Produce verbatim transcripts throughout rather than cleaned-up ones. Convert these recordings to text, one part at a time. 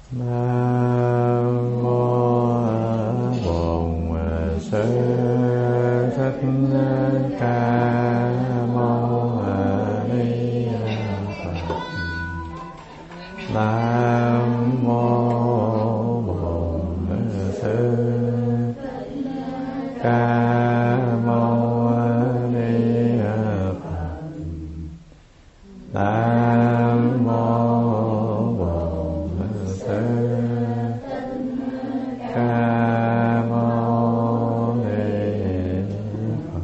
Nam mô Bổn Sư Thích Ca Mâu Ni Phật. Nam mô Bổn Sư Ca Mâu Ni Phật. Nam mô Bổn Sư Ca Mâu Ni Phật.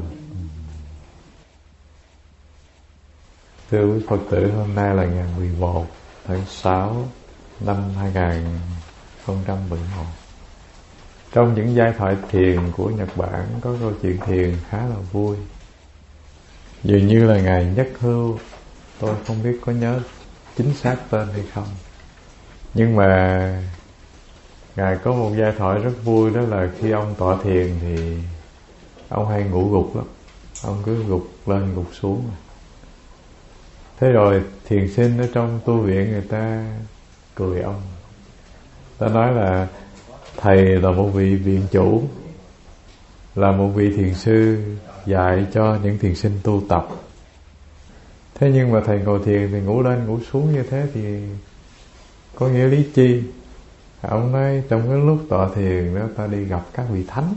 Thưa quý Phật tử, hôm nay là ngày mười một tháng sáu năm hai nghìn không trăm mười một. Trong những giai thoại thiền của Nhật Bản có câu chuyện thiền khá là vui. Dường như là Ngài Nhất Hưu, tôi không biết có nhớ chính xác tên hay không, nhưng mà Ngài có một giai thoại rất vui. Đó là khi ông tọa thiền thì ông hay ngủ gục lắm. Ông cứ gục lên gục xuống. Thế rồi thiền sinh ở trong tu viện người ta cười ông. Ta nói là thầy là một vị viện chủ, là một vị thiền sư dạy cho những thiền sinh tu tập. Thế nhưng mà thầy ngồi thiền thì ngủ lên ngủ xuống như thế thì có nghĩa lý chi? Ông nói trong cái lúc tọa thiền đó ta đi gặp các vị thánh.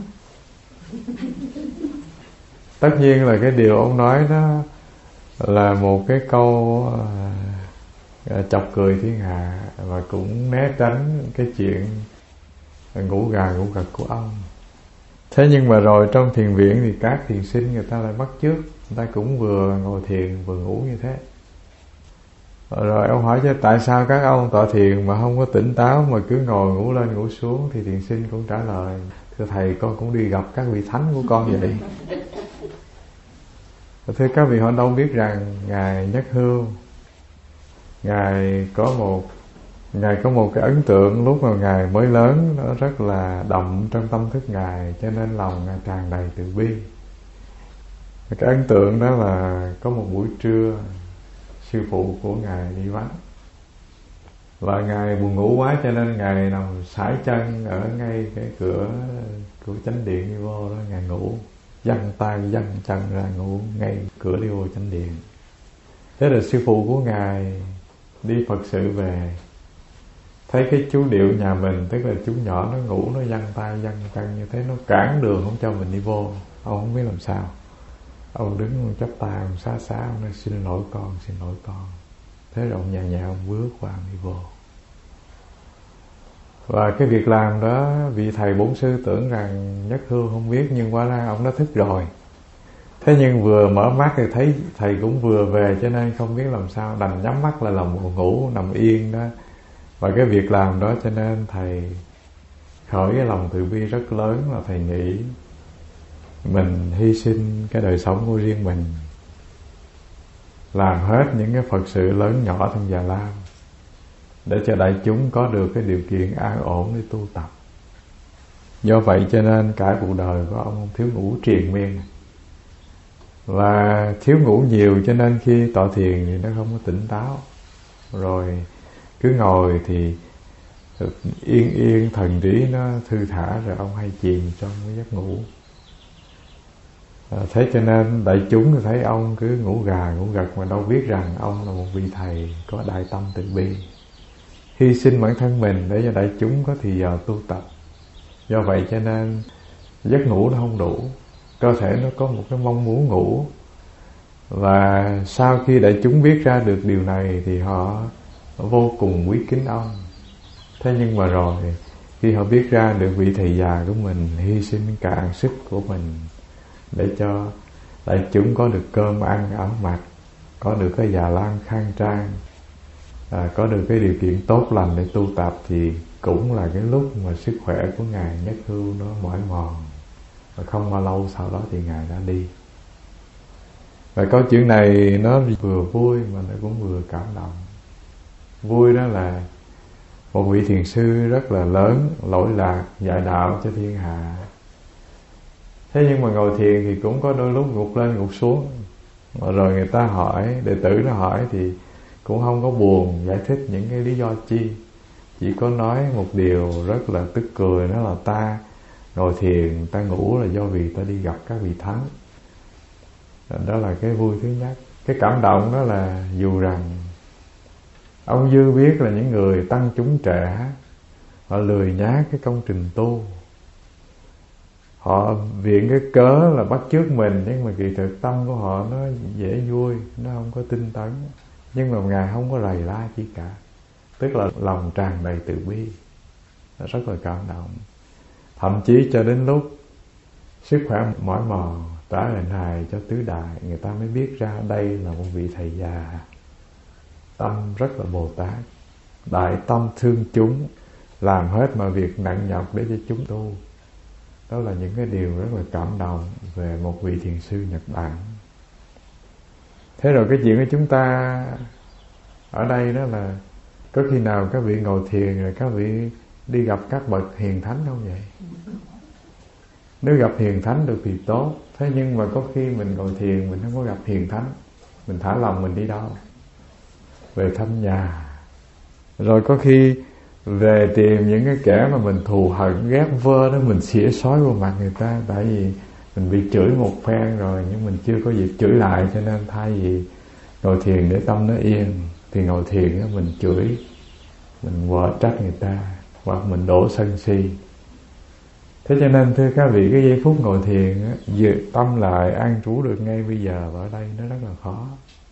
Tất nhiên là cái điều ông nói đó là một cái câu uh, chọc cười thiên hạ, và cũng né tránh cái chuyện ngủ gà ngủ gật của ông. Thế nhưng mà rồi trong thiền viện thì các thiền sinh người ta lại bắt chước, người ta cũng vừa ngồi thiền vừa ngủ như thế. Rồi ông hỏi chứ tại sao các ông tọa thiền mà không có tỉnh táo mà cứ ngồi ngủ lên ngủ xuống? Thì thiền sinh cũng trả lời: thưa thầy, con cũng đi gặp các vị thánh của con vậy. Thưa các vị, họ đâu biết rằng Ngài Nhất Hưu, Ngài có một Ngài có một cái ấn tượng lúc mà Ngài mới lớn, nó rất là đậm trong tâm thức Ngài, cho nên lòng Ngài tràn đầy từ bi. Cái ấn tượng đó là có một buổi trưa sư phụ của Ngài đi vắng, và Ngài buồn ngủ quá cho nên Ngài nằm sải chân ở ngay cái cửa của chánh điện đi vô đó. Ngài ngủ dăng tay dăng chân ra ngủ ngay cửa đi vô chánh điện. Thế là sư phụ của Ngài đi Phật sự về, thấy cái chú điệu nhà mình, tức là chú nhỏ nó ngủ, nó dăng tay dăng chân như thế, nó cản đường không cho mình đi vô. Ông không biết làm sao, ông đứng ông chắp tay ông xá xá, ông nói xin lỗi con, xin lỗi con. Thế rồi ông nhẹ nhẹ ông bước qua ông đi vô. Và cái việc làm đó vị thầy bổn sư tưởng rằng Nhất Hưu không biết, nhưng quá ra ông đã thức rồi. Thế nhưng vừa mở mắt thì thấy thầy cũng vừa về, cho nên không biết làm sao, đành nhắm mắt là làm buồn ngủ nằm yên đó. Và cái việc làm đó cho nên thầy khởi cái lòng từ bi rất lớn, là thầy nghĩ mình hy sinh cái đời sống của riêng mình, làm hết những cái Phật sự lớn nhỏ trong Già Lam để cho đại chúng có được cái điều kiện an ổn để tu tập. Do vậy cho nên cả cuộc đời của ông thiếu ngủ triền miên, và thiếu ngủ nhiều cho nên khi tọa thiền thì nó không có tỉnh táo. Rồi cứ ngồi thì yên yên, thần trí nó thư thả, rồi ông hay chìm trong cái giấc ngủ. À, thế cho nên đại chúng thấy ông cứ ngủ gà ngủ gật mà đâu biết rằng ông là một vị thầy có đại tâm từ bi, hy sinh bản thân mình để cho đại chúng có thì giờ tu tập. Do vậy cho nên giấc ngủ nó không đủ, cơ thể nó có một cái mong muốn ngủ. Và sau khi đại chúng biết ra được điều này thì họ vô cùng quý kính ông. Thế nhưng mà rồi khi họ biết ra được vị thầy già của mình hy sinh cạn sức của mình để cho đại chúng có được cơm ăn áo mặc, có được cái Già Lam khang trang, à, có được cái điều kiện tốt lành để tu tập, thì cũng là cái lúc mà sức khỏe của Ngài Nhất Hưu nó mỏi mòn. Và không bao lâu sau đó thì Ngài đã đi. Và câu chuyện này nó vừa vui mà nó cũng vừa cảm động. Vui đó là một vị thiền sư rất là lớn, lỗi lạc, dạy đạo cho thiên hạ. Thế nhưng mà ngồi thiền thì cũng có đôi lúc gục lên gục xuống. Rồi người ta hỏi, đệ tử nó hỏi thì cũng không có buồn giải thích những cái lý do chi. chỉ có nói một điều rất là tức cười, đó là ta ngồi thiền, ta ngủ là do vì ta đi gặp các vị thánh. Đó là cái vui thứ nhất. Cái cảm động đó là dù rằng ông Dư biết là những người tăng chúng trẻ họ lười nhác cái công trình tu, họ viện cái cớ là bắt chước mình, nhưng mà kỳ thực tâm của họ nó dễ vui, nó không có tinh tấn. Nhưng mà Ngài không có rầy la chi cả, tức là lòng tràn đầy từ bi, rất là cảm động. Thậm chí cho đến lúc sức khỏe mỏi mòn trả hình hài cho tứ đại, người ta mới biết ra đây là một vị thầy già tâm rất là Bồ Tát, đại tâm thương chúng, làm hết mọi việc nặng nhọc để cho chúng tu. Đó là những cái điều rất là cảm động về một vị thiền sư Nhật Bản. Thế rồi cái chuyện của chúng ta ở đây đó là có khi nào các vị ngồi thiền rồi các vị đi gặp các bậc hiền thánh không vậy? Nếu gặp hiền thánh được thì tốt. Thế nhưng mà có khi mình ngồi thiền mình không có gặp hiền thánh, mình thả lòng mình đi đâu? Về thăm nhà. Rồi có khi về tìm những cái kẻ mà mình thù hận ghét vơ đó, mình xỉa xói vào mặt người ta. Tại vì mình bị chửi một phen rồi nhưng mình chưa có dịp chửi lại, cho nên thay vì ngồi thiền để tâm nó yên thì ngồi thiền đó mình chửi, mình quở trách người ta, hoặc mình đổ sân si. Thế cho nên thưa các vị, cái giây phút ngồi thiền á, dự tâm lại an trú được ngay bây giờ và ở đây nó rất là khó.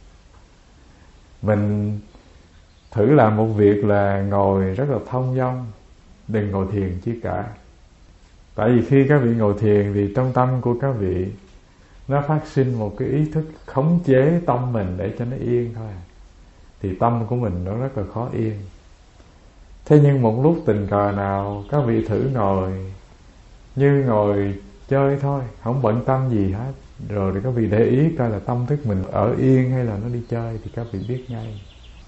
Mình thử làm một việc là ngồi rất là thông dong, đừng ngồi thiền chi cả. Tại vì khi các vị ngồi thiền thì trong tâm của các vị nó phát sinh một cái ý thức khống chế tâm mình để cho nó yên thôi, thì tâm của mình nó rất là khó yên. Thế nhưng một lúc tình cờ nào các vị thử ngồi như ngồi chơi thôi, không bận tâm gì hết, rồi các vị để ý coi là tâm thức mình ở yên hay là nó đi chơi, thì các vị biết ngay.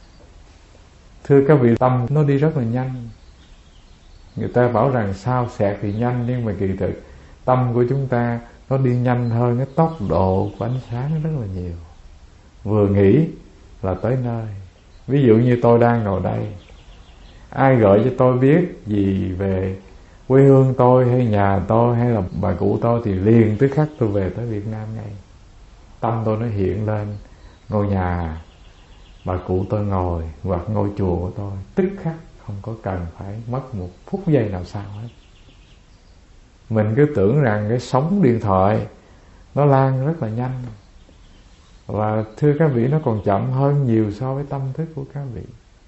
Thưa các vị, tâm nó đi rất là nhanh. Người ta bảo rằng sao xẹt thì nhanh, nhưng mà kỳ thực tâm của chúng ta nó đi nhanh hơn cái tốc độ của ánh sáng rất là nhiều. Vừa nghĩ là tới nơi. Ví dụ như tôi đang ngồi đây, ai gọi cho tôi biết gì về quê hương tôi hay nhà tôi hay là bà cụ tôi thì liền tức khắc tôi về tới Việt Nam ngay. Tâm tôi nó hiện lên ngôi nhà bà cụ tôi ngồi hoặc ngôi chùa của tôi, tức khắc, không có cần phải mất một phút giây nào sao hết. Mình cứ tưởng rằng cái sóng điện thoại nó lan rất là nhanh, và thưa các vị, nó còn chậm hơn nhiều so với tâm thức của các vị.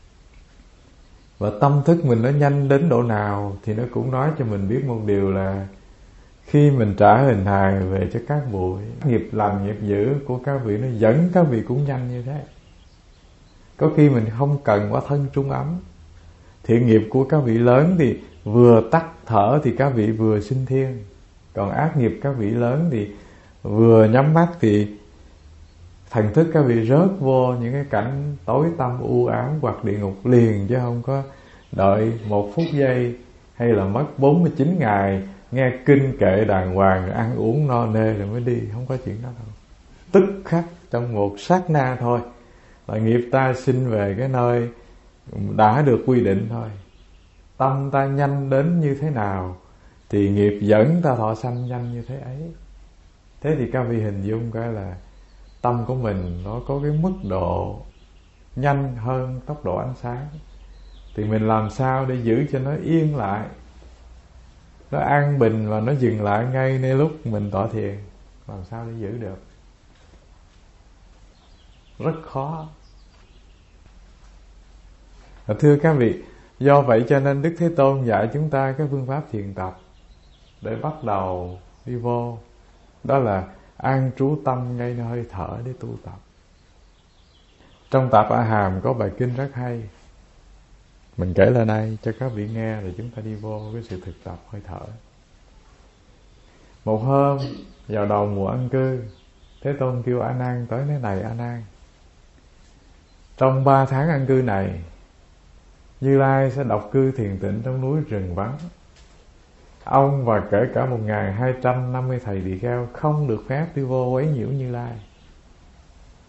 Và tâm thức mình nó nhanh đến độ nào thì nó cũng nói cho mình biết một điều là khi mình trả hình hài về cho các bụi, nghiệp lành nghiệp dữ của các vị nó dẫn các vị cũng nhanh như thế. Có khi mình không cần quá thân trung ấm. Thiện nghiệp của các vị lớn thì vừa tắt thở thì các vị vừa sinh thiên. Còn ác nghiệp các vị lớn thì vừa nhắm mắt thì thần thức các vị rớt vô những cái cảnh tối tăm u ám hoặc địa ngục liền, chứ không có đợi một phút giây hay là mất bốn mươi chín ngày nghe kinh kệ đàng hoàng, ăn uống no nê rồi mới đi. Không có chuyện đó đâu. Tức khắc trong một sát na thôi là nghiệp ta sinh về cái nơi đã được quy định thôi. Tâm ta nhanh đến như thế nào thì nghiệp dẫn ta thọ sanh nhanh như thế ấy. Thế thì các vị hình dung coi là tâm của mình nó có cái mức độ nhanh hơn tốc độ ánh sáng, thì mình làm sao để giữ cho nó yên lại, nó an bình và nó dừng lại ngayในlúc mình tọa thiền? Làm sao để giữ được? Rất khó. Và thưa các vị, do vậy cho nên Đức Thế Tôn dạy chúng ta cái phương pháp thiền tập để bắt đầu đi vô, đó là an trú tâm ngay nơi hơi thở để tu tập. Trong Tạp A Hàm có bài kinh rất hay, mình kể lên đây cho các vị nghe rồi chúng ta đi vô cái sự thực tập hơi thở. Một hôm vào đầu mùa an cư, Thế Tôn kêu A Nan tới thế này: A Nan, trong ba tháng an cư này, Như Lai sẽ độc cư thiền tịnh trong núi rừng vắng. Ông và kể cả một nghìn hai trăm năm mươi thầy tỳ kheo không được phép đi vô quấy nhiễu Như Lai,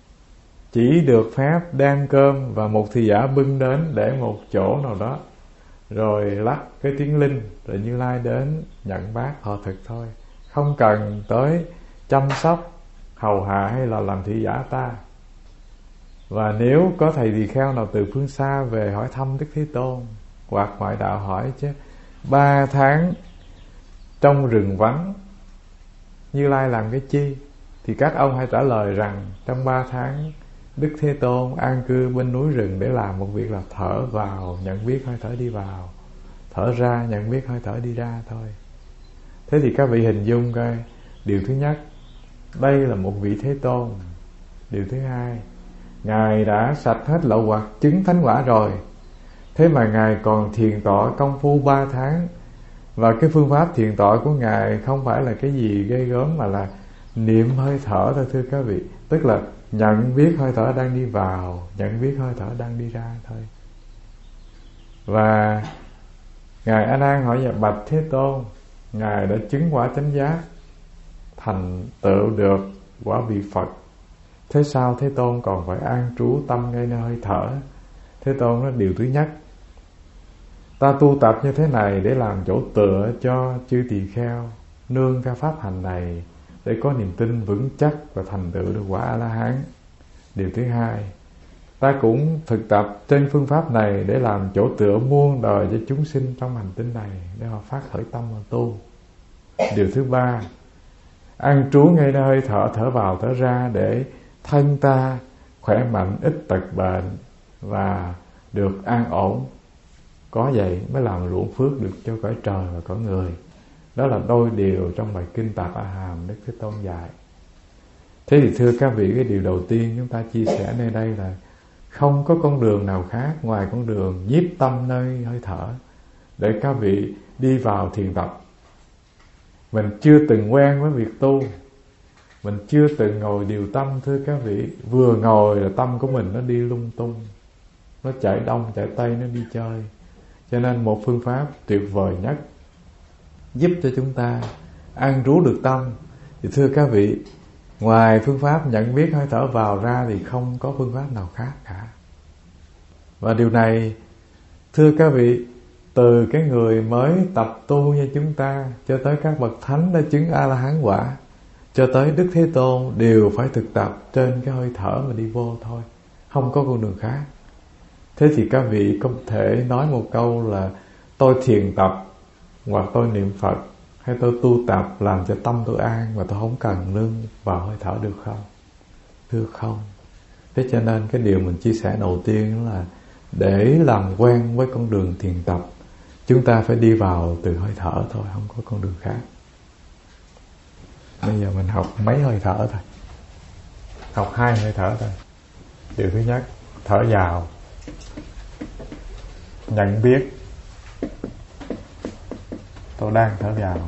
chỉ được phép đem cơm và một thị giả bưng đến để một chỗ nào đó rồi lắc cái tiếng linh, rồi Như Lai đến nhận bát thọ thực thôi, không cần tới chăm sóc hầu hạ hay là làm thị giả ta. Và nếu có thầy tỳ kheo nào từ phương xa về hỏi thăm Đức Thế Tôn, hoặc ngoại đạo hỏi chứ ba tháng trong rừng vắng Như Lai làm cái chi, thì các ông hãy trả lời rằng trong ba tháng Đức Thế Tôn an cư bên núi rừng để làm một việc là thở vào nhận biết hơi thở đi vào, thở ra nhận biết hơi thở đi ra thôi. Thế thì các vị hình dung coi, điều thứ nhất, đây là một vị Thế Tôn. Điều thứ hai, Ngài đã sạch hết lậu hoặc, chứng thánh quả rồi, thế mà Ngài còn thiền tọa công phu ba tháng. Và cái phương pháp thiền tọa của Ngài không phải là cái gì ghê gớm, mà là niệm hơi thở thôi thưa các vị. Tức là nhận biết hơi thở đang đi vào, nhận biết hơi thở đang đi ra thôi. Và Ngài A Nan hỏi là bạch Thế Tôn, Ngài đã chứng quả chánh giác, thành tựu được quả vị Phật, thế sao Thế Tôn còn phải an trú tâm ngay nơi hơi thở? Thế Tôn nói điều thứ nhất, ta tu tập như thế này để làm chỗ tựa cho chư tỳ kheo nương theo pháp hành này, để có niềm tin vững chắc và thành tựu được quả A-la-hán. Điều thứ hai, ta cũng thực tập trên phương pháp này để làm chỗ tựa muôn đời cho chúng sinh trong hành tinh này, để họ phát khởi tâm và tu. Điều thứ ba, an trú ngay nơi hơi thở, thở vào thở ra, để thân ta khỏe mạnh, ít tật bệnh và được an ổn. Có vậy mới làm ruộng phước được cho cõi trời và cõi người. Đó là đôi điều trong bài kinh Tạp A Hàm Đức Thế Tôn dạy. Thế thì thưa các vị, cái điều đầu tiên chúng ta chia sẻ nơi đây là không có con đường nào khác ngoài con đường nhiếp tâm nơi hơi thở để các vị đi vào thiền tập. Mình chưa từng quen với việc tu, mình chưa từng ngồi điều tâm thưa các vị. Vừa ngồi là tâm của mình nó đi lung tung, nó chạy đông chạy tây, nó đi chơi. Cho nên một phương pháp tuyệt vời nhất giúp cho chúng ta an trú được tâm thì thưa các vị, ngoài phương pháp nhận biết hơi thở vào ra thì không có phương pháp nào khác cả. Và điều này thưa các vị, từ cái người mới tập tu như chúng ta cho tới các bậc thánh đã chứng A-la-hán quả, cho tới Đức Thế Tôn, đều phải thực tập trên cái hơi thở mà đi vô thôi, không có con đường khác. Thế thì các vị không thể nói một câu là tôi thiền tập hoặc tôi niệm Phật hay tôi tu tập làm cho tâm tôi an và tôi không cần nương vào hơi thở được không? Thưa không. Thế cho nên cái điều mình chia sẻ đầu tiên là để làm quen với con đường thiền tập, chúng ta phải đi vào từ hơi thở thôi, không có con đường khác. Bây giờ mình học mấy hơi thở thôi, học hai hơi thở thôi. Điều thứ nhất, thở vào, nhận biết tôi đang thở vào.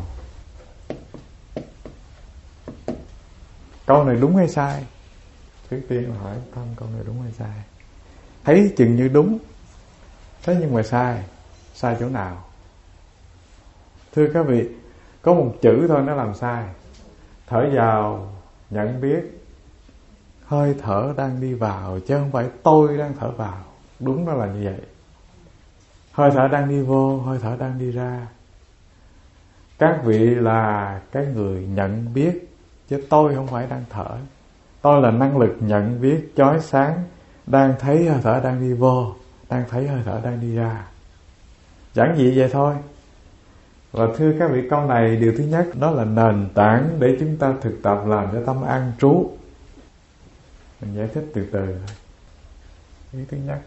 Câu này đúng hay sai? Trước tiên hỏi thăm câu này đúng hay sai. Thấy chừng như đúng, thế nhưng mà sai. Sai chỗ nào? Thưa các vị, có một chữ thôi nó làm sai. Thở vào, nhận biết hơi thở đang đi vào, chứ không phải tôi đang thở vào. Đúng đó là như vậy. Hơi thở đang đi vô, hơi thở đang đi ra. Các vị là cái người nhận biết, chứ tôi không phải đang thở. Tôi là năng lực nhận biết chói sáng, đang thấy hơi thở đang đi vô, đang thấy hơi thở đang đi ra. Giản dị vậy thôi. Và thưa các vị, câu này điều thứ nhất, đó là nền tảng để chúng ta thực tập làm cho tâm an trú. Mình giải thích từ từ thôi. Ý thứ nhất,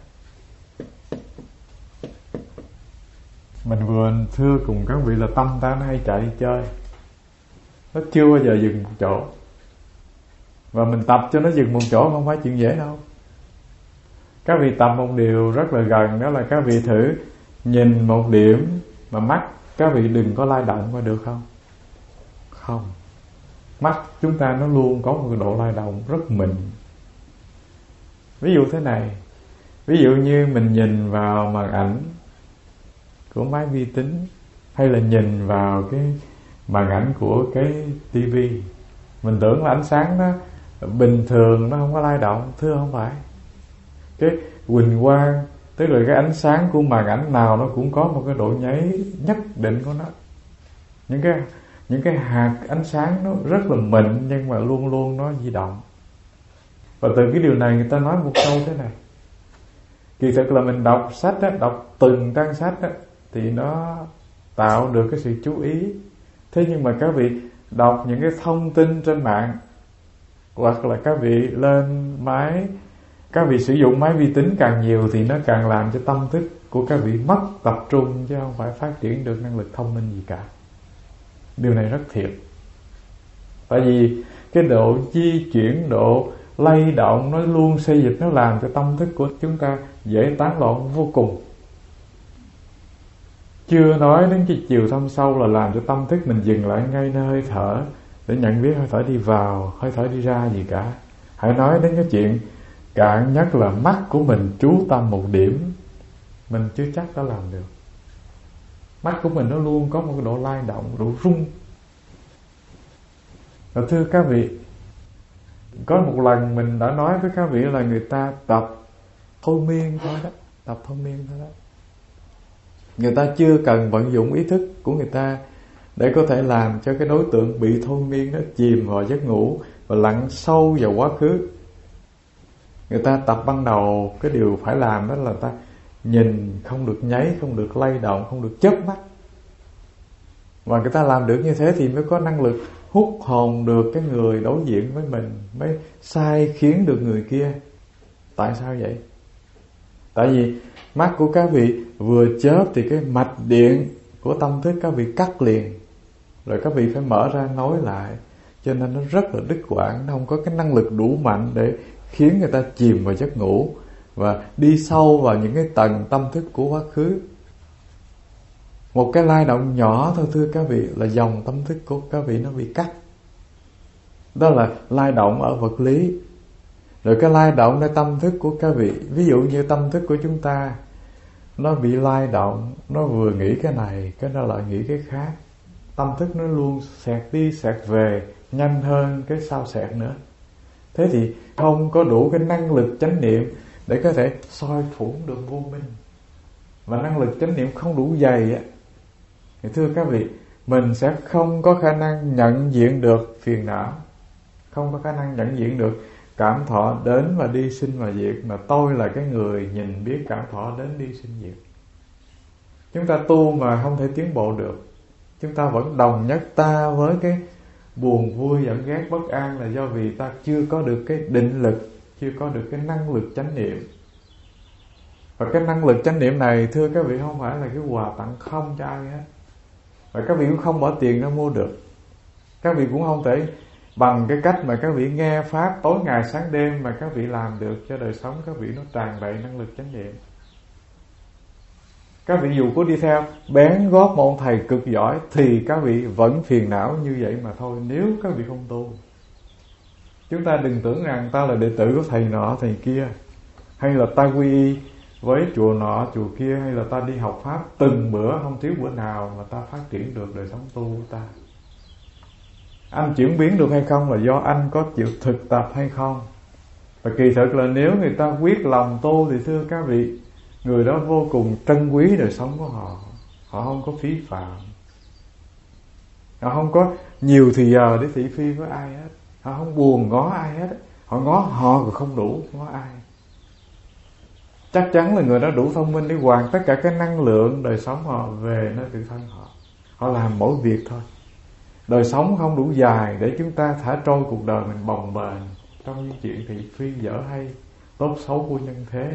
mình vừa thưa cùng các vị là tâm ta nó hay chạy đi chơi, nó chưa bao giờ dừng một chỗ. Và mình tập cho nó dừng một chỗ không phải chuyện dễ đâu. Các vị tập một điều rất là gần, đó là các vị thử nhìn một điểm mà mắt các vị đừng có lay động qua được không? Không. Mắt chúng ta nó luôn có một độ lay động rất mịn. Ví dụ thế này, ví dụ như mình nhìn vào màn ảnh của máy vi tính, hay là nhìn vào cái màn ảnh của cái tivi, mình tưởng là ánh sáng nó bình thường, nó không có lay động. Thưa không phải. Cái huỳnh quang Tức là cái ánh sáng của màn ảnh nào nó cũng có một cái độ nháy nhất định của nó. Những cái những cái hạt ánh sáng nó rất là mịn, nhưng mà luôn luôn nó di động. Và từ cái điều này người ta nói một câu thế này: kỳ thực là mình đọc sách á, đọc từng trang sách á, thì nó tạo được cái sự chú ý. Thế nhưng mà các vị đọc những cái thông tin trên mạng, hoặc là các vị lên máy, các vị sử dụng máy vi tính càng nhiều thì nó càng làm cho tâm thức của các vị mất tập trung, chứ không phải phát triển được năng lực thông minh gì cả. Điều này rất thiệt. Tại vì cái độ di chuyển, độ lay động nó luôn xây dịch, nó làm cho tâm thức của chúng ta dễ tán loạn vô cùng. Chưa nói đến cái chiều thâm sâu là làm cho tâm thức mình dừng lại ngay nơi hơi thở để nhận biết hơi thở đi vào, hơi thở đi ra gì cả. Hãy nói đến cái chuyện cạn nhất là mắt của mình chú tâm một điểm, mình chưa chắc đã làm được. Mắt của mình nó luôn có một cái độ lay động, độ rung. Và thưa các vị, có một lần mình đã nói với các vị là người ta tập thôi miên thôi đó, tập thôi miên thôi đó. Người ta chưa cần vận dụng ý thức của người ta để có thể làm cho cái đối tượng bị thôi miên nó chìm vào giấc ngủ và lặn sâu vào quá khứ. Người ta tập ban đầu, cái điều phải làm đó là ta nhìn không được nháy, không được lay động, không được chớp mắt. Và người ta làm được như thế thì mới có năng lực hút hồn được cái người đối diện với mình, mới sai khiến được người kia. Tại sao vậy? Tại vì mắt của các vị vừa chớp thì cái mạch điện của tâm thức các vị cắt liền, rồi các vị phải mở ra nối lại. Cho nên nó rất là đứt quãng, nó không có cái năng lực đủ mạnh để khiến người ta chìm vào giấc ngủ và đi sâu vào những cái tầng tâm thức của quá khứ. Một cái lay động nhỏ thôi thưa các vị là dòng tâm thức của các vị nó bị cắt. Đó là lay động ở vật lý. Rồi cái lay độngในtâm thức của các vị, ví dụ như tâm thức của chúng ta nó bị lay động, nó vừa nghĩ cái này, cái nó lại nghĩ cái khác. Tâm thức nó luôn xẹt đi xẹt về, nhanh hơn cái sao xẹt nữa. Thế thì không có đủ cái năng lực chánh niệm để có thể soi phủng được vô minh. Và năng lực chánh niệm không đủ dày á, thì thưa các vị, mình sẽ không có khả năng nhận diện được phiền não, không có khả năng nhận diện được cảm thọ đến và đi sinh và diệt, mà tôi là cái người nhìn biết cảm thọ đến đi sinh diệt. Chúng ta tu mà không thể tiến bộ được. Chúng ta vẫn đồng nhất ta với cái buồn vui giận ghét bất an là do vì ta chưa có được cái định lực, chưa có được cái năng lực chánh niệm. Và cái năng lực chánh niệm này thưa các vị không phải là cái quà tặng không cho ai hết. Và các vị cũng không bỏ tiền ra mua được. Các vị cũng không thể bằng cái cách mà các vị nghe pháp tối ngày sáng đêm mà các vị làm được cho đời sống các vị nó tràn đầy năng lực chánh niệm. Các vị dù có đi theo bén gót một ông thầy cực giỏi thì các vị vẫn phiền não như vậy mà thôi, nếu các vị không tu. Chúng ta đừng tưởng rằng ta là đệ tử của thầy nọ thầy kia, hay là ta quy y với chùa nọ chùa kia, hay là ta đi học pháp từng bữa không thiếu bữa nào mà ta phát triển được đời sống tu của ta. Anh chuyển biến được hay không là do anh có chịu thực tập hay không. Và kỳ thực là nếu người ta quyết lòng tu thì thưa các vị, người đó vô cùng trân quý đời sống của họ. Họ không có phí phạm, họ không có nhiều thì giờ để thị phi với ai hết, họ không buồn ngó ai hết. Họ ngó họ còn không đủ ngó ai. Chắc chắn là người đó đủ thông minh để hoàn tất cả cái năng lượng đời sống họ về nơi tự thân họ. Họ làm mỗi việc thôi. Đời sống không đủ dài để chúng ta thả trôi cuộc đời mình bồng bềnh trong những chuyện thị phi dở hay, tốt xấu của nhân thế.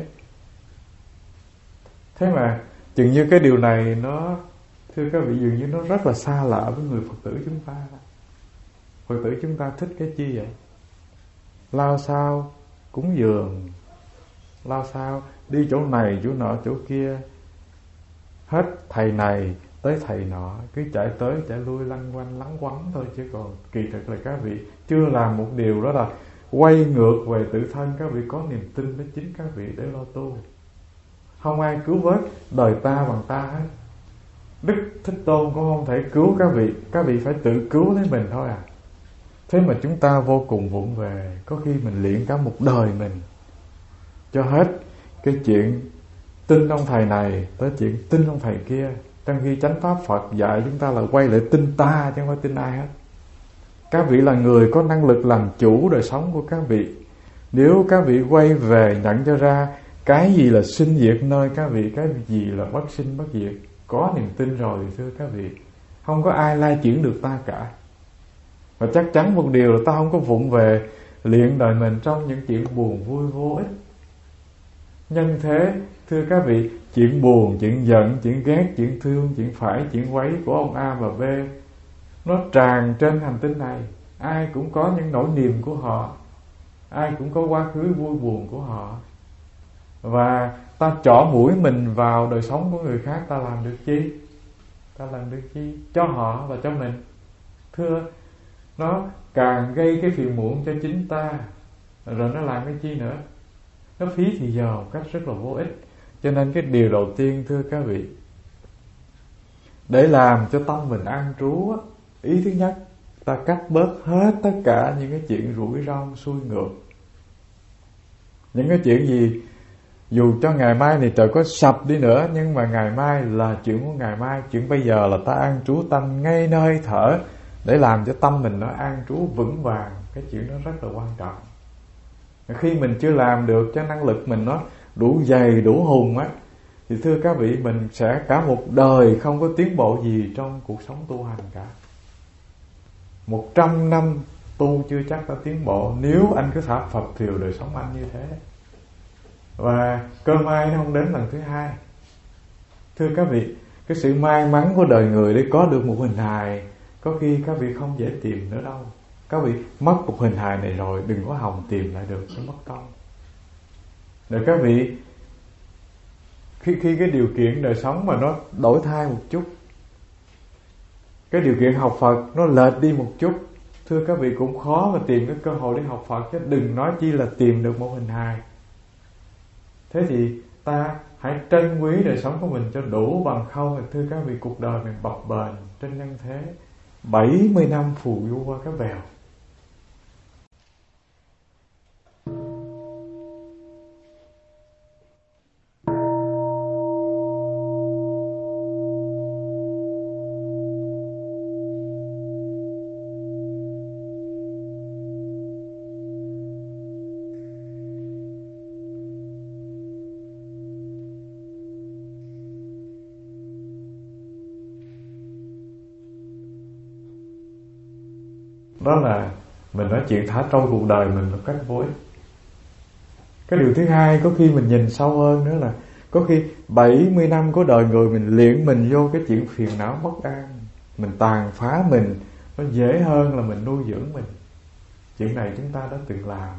Thế mà chừng như cái điều này nó, thưa các vị, dường như nó rất là xa lạ với người Phật tử chúng ta. Phật tử chúng ta thích cái chi vậy? Lao sao cúng dường, lao sao đi chỗ này chỗ nọ chỗ kia, hết thầy này tới thầy nọ, cứ chạy tới chạy lui lăn quanh lắng quắn thôi. Chứ còn kỳ thực là các vị chưa làm một điều, đó là quay ngược về tự thân. Các vị có niềm tin với chính các vị để lo tu. Không ai cứu vớt đời ta bằng ta hết. Đức Thích Tôn cũng không thể cứu các vị. Các vị phải tự cứu lấy mình thôi à. Thế mà chúng ta vô cùng vụng về. Có khi mình luyện cả một đời mình cho hết cái chuyện tin ông thầy này tới chuyện tin ông thầy kia, trong khi chánh pháp Phật dạy chúng ta là quay lại tin ta chứ không phải tin ai hết. Các vị là người có năng lực làm chủ đời sống của các vị. Nếu các vị quay về nhận cho ra cái gì là sinh diệt nơi các vị, cái gì là bất sinh bất diệt, có niềm tin rồi thì thưa các vị, không có ai lai chuyển được ta cả. Và chắc chắn một điều là ta không có vụng về luyện đời mình trong những chuyện buồn vui vô ích. Nhân thế, thưa các vị, chuyện buồn, chuyện giận, chuyện ghét, chuyện thương, chuyện phải, chuyện quấy của ông A và B, nó tràn trên hành tinh này. Ai cũng có những nỗi niềm của họ, ai cũng có quá khứ vui buồn của họ. Và ta chỏ mũi mình vào đời sống của người khác, ta làm được chi? Ta làm được chi? Cho họ và cho mình. Thưa, nó càng gây cái phiền muộn cho chính ta, rồi nó làm cái chi nữa? Nó phí thì giờ một cách rất là vô ích. Cho nên cái điều đầu tiên thưa các vị, để làm cho tâm mình an trú, ý thứ nhất, ta cắt bớt hết tất cả những cái chuyện rủi ro xuôi ngược. Những cái chuyện gì dù cho ngày mai này trời có sập đi nữa, nhưng mà ngày mai là chuyện của ngày mai. Chuyện bây giờ là ta an trú tâm ngay nơi thở, để làm cho tâm mình nó an trú vững vàng. Cái chuyện đó rất là quan trọng. Khi mình chưa làm được cho năng lực mình nó đủ dày, đủ hùng á, thì thưa các vị, mình sẽ cả một đời không có tiến bộ gì trong cuộc sống tu hành cả. Một trăm năm tu chưa chắc đã tiến bộ, nếu anh cứ thả Phật thiều đời sống anh như thế. Và cơ may nó không đến lần thứ hai. Thưa các vị, cái sự may mắn của đời người để có được một hình hài, có khi các vị không dễ tìm nữa đâu. Các vị mất một hình hài này rồi, đừng có hòng tìm lại được, nó mất công. Rồi các vị, khi, khi cái điều kiện đời sống mà nó đổi thay một chút, cái điều kiện học Phật nó lệch đi một chút, thưa các vị, cũng khó mà tìm cái cơ hội để học Phật, chứ đừng nói chi là tìm được một hình hài. Thế thì ta hãy trân quý đời sống của mình cho đủ, bằng không thì thưa các vị, cuộc đời mình bập bềnh trên nhân thế bảy mươi năm phù du qua cái bèo. Đó là mình nói chuyện thả trôi cuộc đời mình một cách vô ích. Cái điều thứ hai, có khi mình nhìn sâu hơn nữa là có khi bảy mươi năm của đời người mình luyện mình vô cái chuyện phiền não bất an, mình tàn phá mình, nó dễ hơn là mình nuôi dưỡng mình. Chuyện này chúng ta đã từng làm.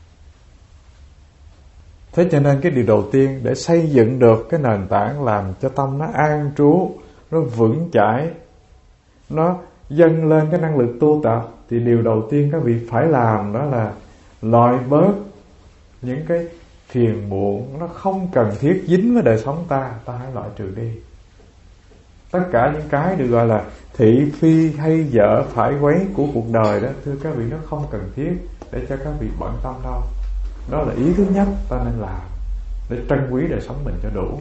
Thế cho nên cái điều đầu tiên để xây dựng được cái nền tảng làm cho tâm nó an trú, nó vững chãi, nó dâng lên cái năng lực tu tập, thì điều đầu tiên các vị phải làm đó là loại bớt những cái phiền muộn nó không cần thiết dính với đời sống ta, ta hãy loại trừ đi. Tất cả những cái được gọi là thị phi hay dở phải quấy của cuộc đời đó, thưa các vị, nó không cần thiết để cho các vị bận tâm đâu. Đó là ý thứ nhất ta nên làm để trân quý đời sống mình cho đủ.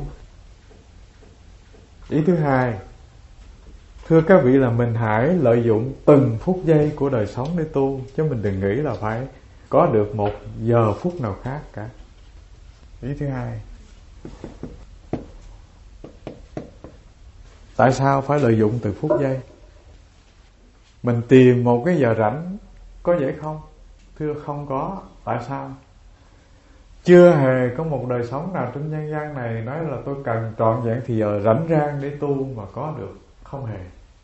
Ý thứ hai, thưa các vị, là mình hãy lợi dụng từng phút giây của đời sống để tu, chứ mình đừng nghĩ là phải có được một giờ phút nào khác cả. Ý thứ hai, tại sao phải lợi dụng từng phút giây? Mình tìm một cái giờ rảnh có dễ không? Thưa không có. Tại sao? Chưa hề có một đời sống nào trong nhân gian này nói là tôi cần trọn vẹn thì giờ rảnh rang để tu mà có được. Không hề.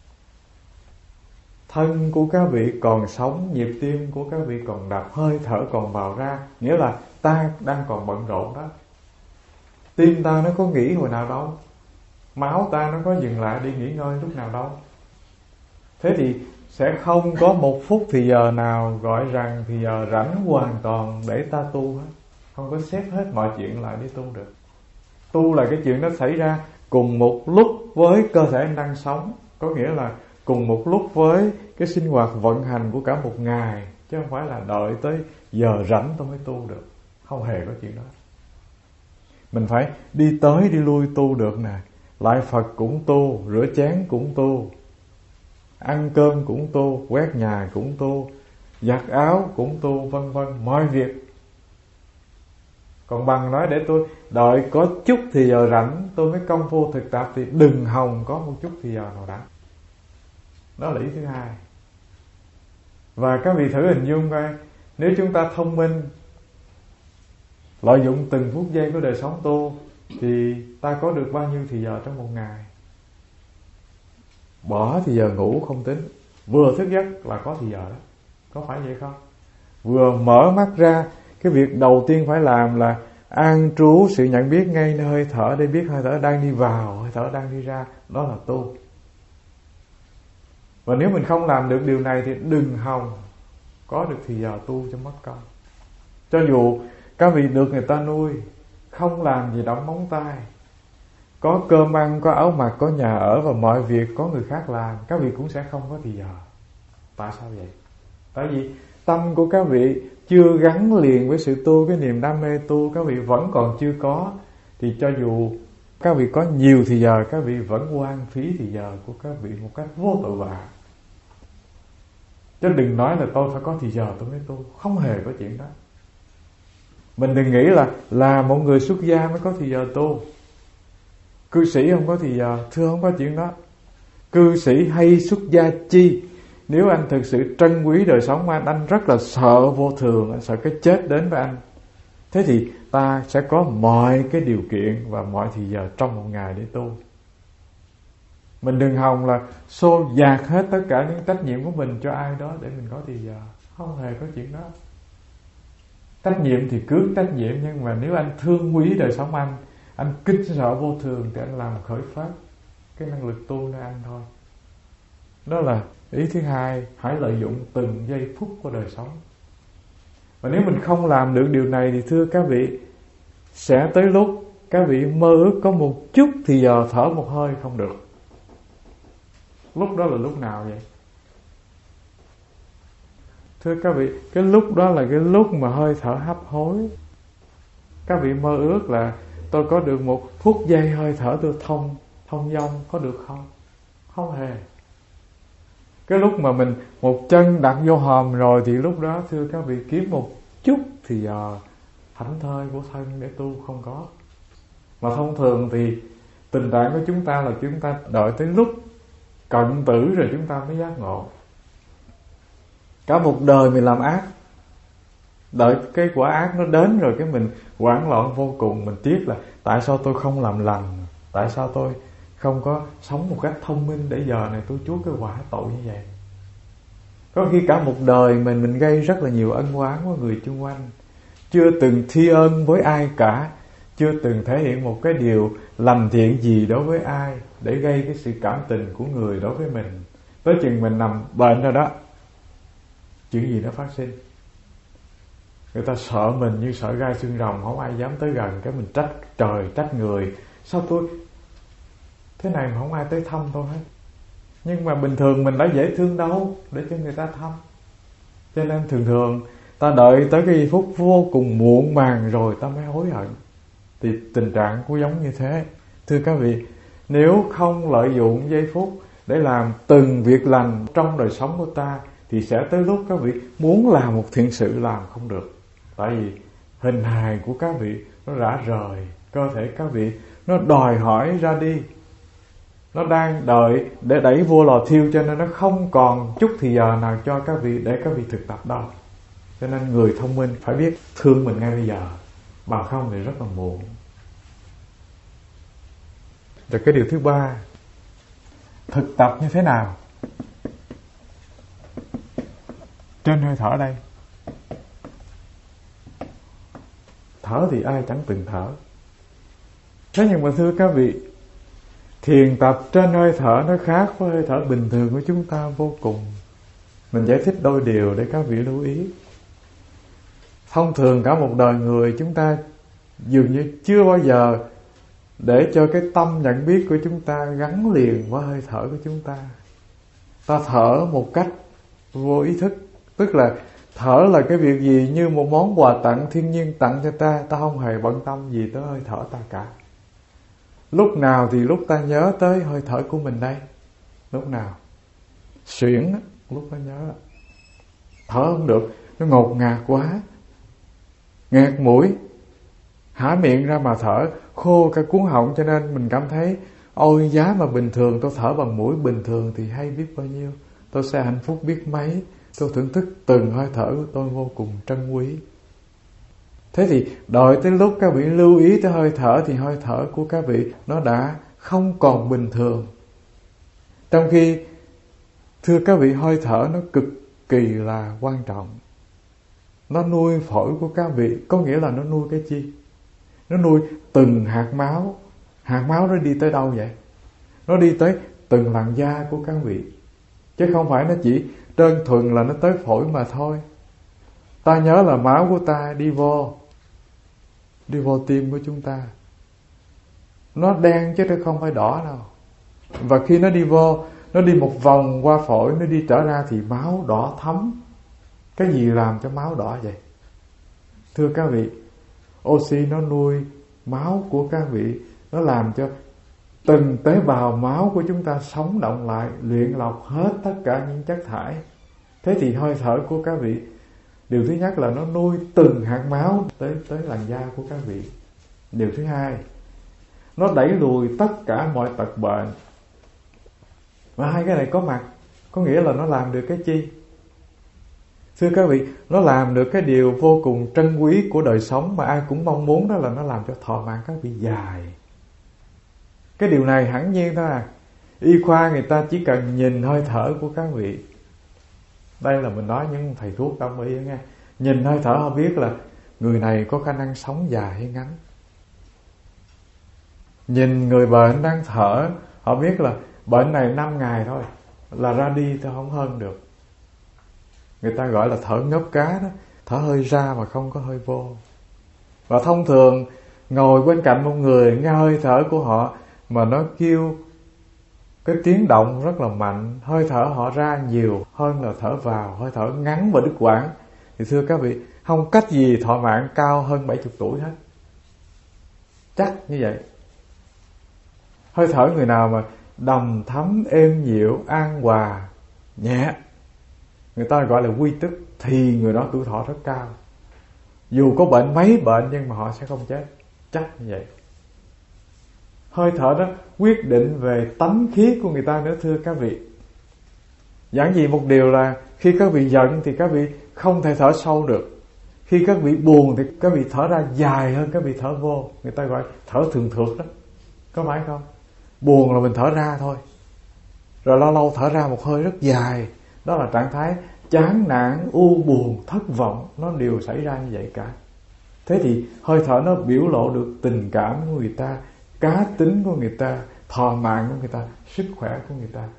Thân của các vị còn sống, nhịp tim của các vị còn đập, hơi thở còn vào ra, nghĩa là ta đang còn bận rộn đó. Tim ta nó có nghỉ hồi nào đâu, máu ta nó có dừng lại đi nghỉ ngơi lúc nào đâu. Thế thì sẽ không có một phút thì giờ nào gọi rằng thì giờ rảnh hoàn toàn để ta tu hết. Không có xếp hết mọi chuyện lại để tu được. Tu là cái chuyện nó xảy ra cùng một lúc với cơ thể đang sống, có nghĩa là cùng một lúc với cái sinh hoạt vận hành của cả một ngày, chứ không phải là đợi tới giờ rảnh tôi mới tu được. Không hề có chuyện đó. Mình phải đi tới đi lui tu được nè. Lại Phật cũng tu, rửa chén cũng tu, ăn cơm cũng tu, quét nhà cũng tu, giặt áo cũng tu, vân vân, mọi việc. Còn bằng nói để tôi đợi có chút thì giờ rảnh tôi mới công phu thực tập, thì đừng hòng có một chút thì giờ nào rảnh. Đó là ý thứ hai. Và các vị thử hình dung coi, nếu chúng ta thông minh, lợi dụng từng phút giây của đời sống tu, thì ta có được bao nhiêu thì giờ trong một ngày? Bỏ thì giờ ngủ không tính, vừa thức giấc là có thì giờ đó. Có phải vậy không? Vừa mở mắt ra, cái việc đầu tiên phải làm là an trú sự nhận biết ngay nơi hơi thở, để biết hơi thở đang đi vào, hơi thở đang đi ra. Đó là tu. Và nếu mình không làm được điều này thì đừng hòng có được thì giờ tu cho mất công. Cho dù các vị được người ta nuôi, không làm gì đóng móng tay, có cơm ăn, có áo mặc, có nhà ở và mọi việc có người khác làm, các vị cũng sẽ không có thì giờ. Tại sao vậy? Tại vì tâm của các vị chưa gắn liền với sự tu, cái niềm đam mê tu các vị vẫn còn chưa có, thì cho dù các vị có nhiều thì giờ, các vị vẫn hoang phí thì giờ của các vị một cách vô tội vạ. Chứ đừng nói là tôi phải có thì giờ tôi mới tu, không hề có chuyện đó. Mình đừng nghĩ là là một người xuất gia mới có thì giờ tu. Cư sĩ không có thì giờ, thưa không có chuyện đó. Cư sĩ hay xuất gia chi? Nếu anh thực sự trân quý đời sống anh, anh rất là sợ vô thường, anh sợ cái chết đến với anh, thế thì ta sẽ có mọi cái điều kiện và mọi thì giờ trong một ngày để tu. Mình đừng hòng là xô dạt hết tất cả những trách nhiệm của mình cho ai đó để mình có thì giờ. Không hề có chuyện đó. Trách nhiệm thì cứ trách nhiệm, nhưng mà nếu anh thương quý đời sống anh, anh kính sợ vô thường, thì anh làm khởi phát cái năng lực tu nơi anh thôi. Đó là ý thứ hai. Hãy lợi dụng từng giây phút của đời sống. Và nếu mình không làm được điều này thì thưa các vị, sẽ tới lúc các vị mơ ước có một chút thì giờ thở một hơi không được. Lúc đó là lúc nào vậy? Thưa các vị, cái lúc đó là cái lúc mà hơi thở hấp hối. Các vị mơ ước là tôi có được một phút giây hơi thở tôi thông thông dong, có được không? Không hề. Cái lúc mà mình một chân đặt vô hòm rồi, thì lúc đó thưa các vị, kiếm một chút thì giờ thảnh thơi của thân để tu không có. Mà thông thường thì tình trạng của chúng ta là chúng ta đợi tới lúc cận tử rồi chúng ta mới giác ngộ. Cả một đời mình làm ác, đợi cái quả ác nó đến rồi cái mình hoảng loạn vô cùng. Mình tiếc là tại sao tôi không làm lành, tại sao tôi không có sống một cách thông minh để giờ này tôi chuốc cái quả tội như vậy. Có khi cả một đời mình mình gây rất là nhiều ân oán với người xung quanh, chưa từng thi ơn với ai cả, chưa từng thể hiện một cái điều lành thiện gì đối với ai để gây cái sự cảm tình của người đối với mình. Tới chừng mình nằm bệnh rồi đó, chuyện gì nó phát sinh. Người ta sợ mình như sợ gai xương rồng, không ai dám tới gần, cái mình trách trời trách người. Sao tôi thế này mà không ai tới thăm tôi hết? Nhưng mà bình thường mình đã dễ thương đâu để cho người ta thăm. Cho nên thường thường ta đợi tới cái giây phút vô cùng muộn màng rồi ta mới hối hận. Thì tình trạng cũng giống như thế. Thưa các vị, nếu không lợi dụng giây phút để làm từng việc lành trong đời sống của ta, thì sẽ tới lúc các vị muốn làm một thiện sự làm không được. Tại vì hình hài của các vị nó rã rời, cơ thể các vị nó đòi hỏi ra đi, nó đang đợi để đẩy vô lò thiêu, cho nên nó không còn chút thì giờ nào cho các vị để các vị thực tập đâu. Cho nên người thông minh phải biết thương mình ngay bây giờ, bằng không thì rất là muộn. Rồi cái điều thứ ba, thực tập như thế nào? Trên hơi thở đây, thở thì ai chẳng từng thở. Thế nhưng mà thưa các vị, thiền tập trên hơi thở nó khác với hơi thở bình thường của chúng ta vô cùng. Mình giải thích đôi điều để các vị lưu ý. Thông thường cả một đời người chúng ta dường như chưa bao giờ để cho cái tâm nhận biết của chúng ta gắn liền với hơi thở của chúng ta. Ta thở một cách vô ý thức, tức là Thở là cái việc gì như một món quà tặng thiên nhiên tặng cho ta. Ta không hề bận tâm gì tới hơi thở ta cả. Lúc nào thì lúc ta nhớ tới hơi thở của mình đây. Lúc nào xuyển lúc ta nhớ. Thở không được, nó ngột ngạt quá, nghẹt mũi, há miệng ra mà thở, khô cả cuống họng. Cho nên mình cảm thấy ôi giá mà bình thường tôi thở bằng mũi bình thường thì hay biết bao nhiêu, tôi sẽ hạnh phúc biết mấy. Tôi thưởng thức từng hơi thở của tôi vô cùng trân quý. Thế thì đợi tới lúc các vị lưu ý tới hơi thở thì hơi thở của các vị nó đã không còn bình thường. Trong khi thưa các vị, hơi thở nó cực kỳ là quan trọng. Nó nuôi phổi của các vị. Có nghĩa là nó nuôi cái chi? Nó nuôi từng hạt máu. Hạt máu nó đi tới đâu vậy? Nó đi tới từng làn da của các vị, chứ không phải nó chỉ đơn thuần là nó tới phổi mà thôi. Ta nhớ là máu của ta đi vô Đi vô tim của chúng ta, nó đen chứ nó không phải đỏ đâu. Và khi nó đi vô, nó đi một vòng qua phổi, nó đi trở ra thì máu đỏ thấm. Cái gì làm cho máu đỏ vậy? Thưa các vị, oxy nó nuôi máu của các vị, nó làm cho từng tế bào máu của chúng ta sống động lại, luyện lọc hết tất cả những chất thải. Thế thì hơi thở của các vị, điều thứ nhất là nó nuôi từng hạt máu tới tới làn da của các vị. Điều thứ hai, nó đẩy lùi tất cả mọi tật bệnh. Và hai cái này có mặt, có nghĩa là nó làm được cái chi? Thưa các vị, nó làm được cái điều vô cùng trân quý của đời sống mà ai cũng mong muốn, đó là nó làm cho thọ mạng các vị dài. Cái điều này hẳn nhiên thôi à. Y khoa người ta chỉ cần nhìn hơi thở của các vị. Đây là mình nói những thầy thuốc đông y nghe. Nhìn hơi thở họ biết là người này có khả năng sống dài hay ngắn. Nhìn người bệnh đang thở, họ biết là bệnh này năm ngày thôi là ra đi thôi, không hơn được. Người ta gọi là thở ngớp cá đó, thở hơi ra mà không có hơi vô. Và thông thường ngồi bên cạnh một người, nghe hơi thở của họ mà nó kêu cái tiếng động rất là mạnh, hơi thở họ ra nhiều hơn là thở vào, hơi thở ngắn và đứt quãng, thì thưa các vị, không cách gì thọ mạng cao hơn bảy mươi tuổi hết. Chắc như vậy. Hơi thở người nào mà đầm thấm, êm dịu, an hòa, nhẹ, người ta gọi là quy tức, thì người đó tuổi thọ rất cao. Dù có bệnh mấy bệnh nhưng mà họ sẽ không chết. Chắc như vậy. Hơi thở đó quyết định về tánh khí của người ta nữa thưa các vị. Giản dị một điều là khi các vị giận thì các vị không thể thở sâu được. Khi các vị buồn thì các vị thở ra dài hơn các vị thở vô. Người ta gọi thở thường thượt đó. Có phải không? Buồn là mình thở ra thôi, rồi lâu lâu thở ra một hơi rất dài. Đó là trạng thái chán nản, u buồn, thất vọng. Nó đều xảy ra như vậy cả. Thế thì hơi thở nó biểu lộ được tình cảm của người ta, cá tính của người ta, thọ mạng của người ta, sức khỏe của người ta.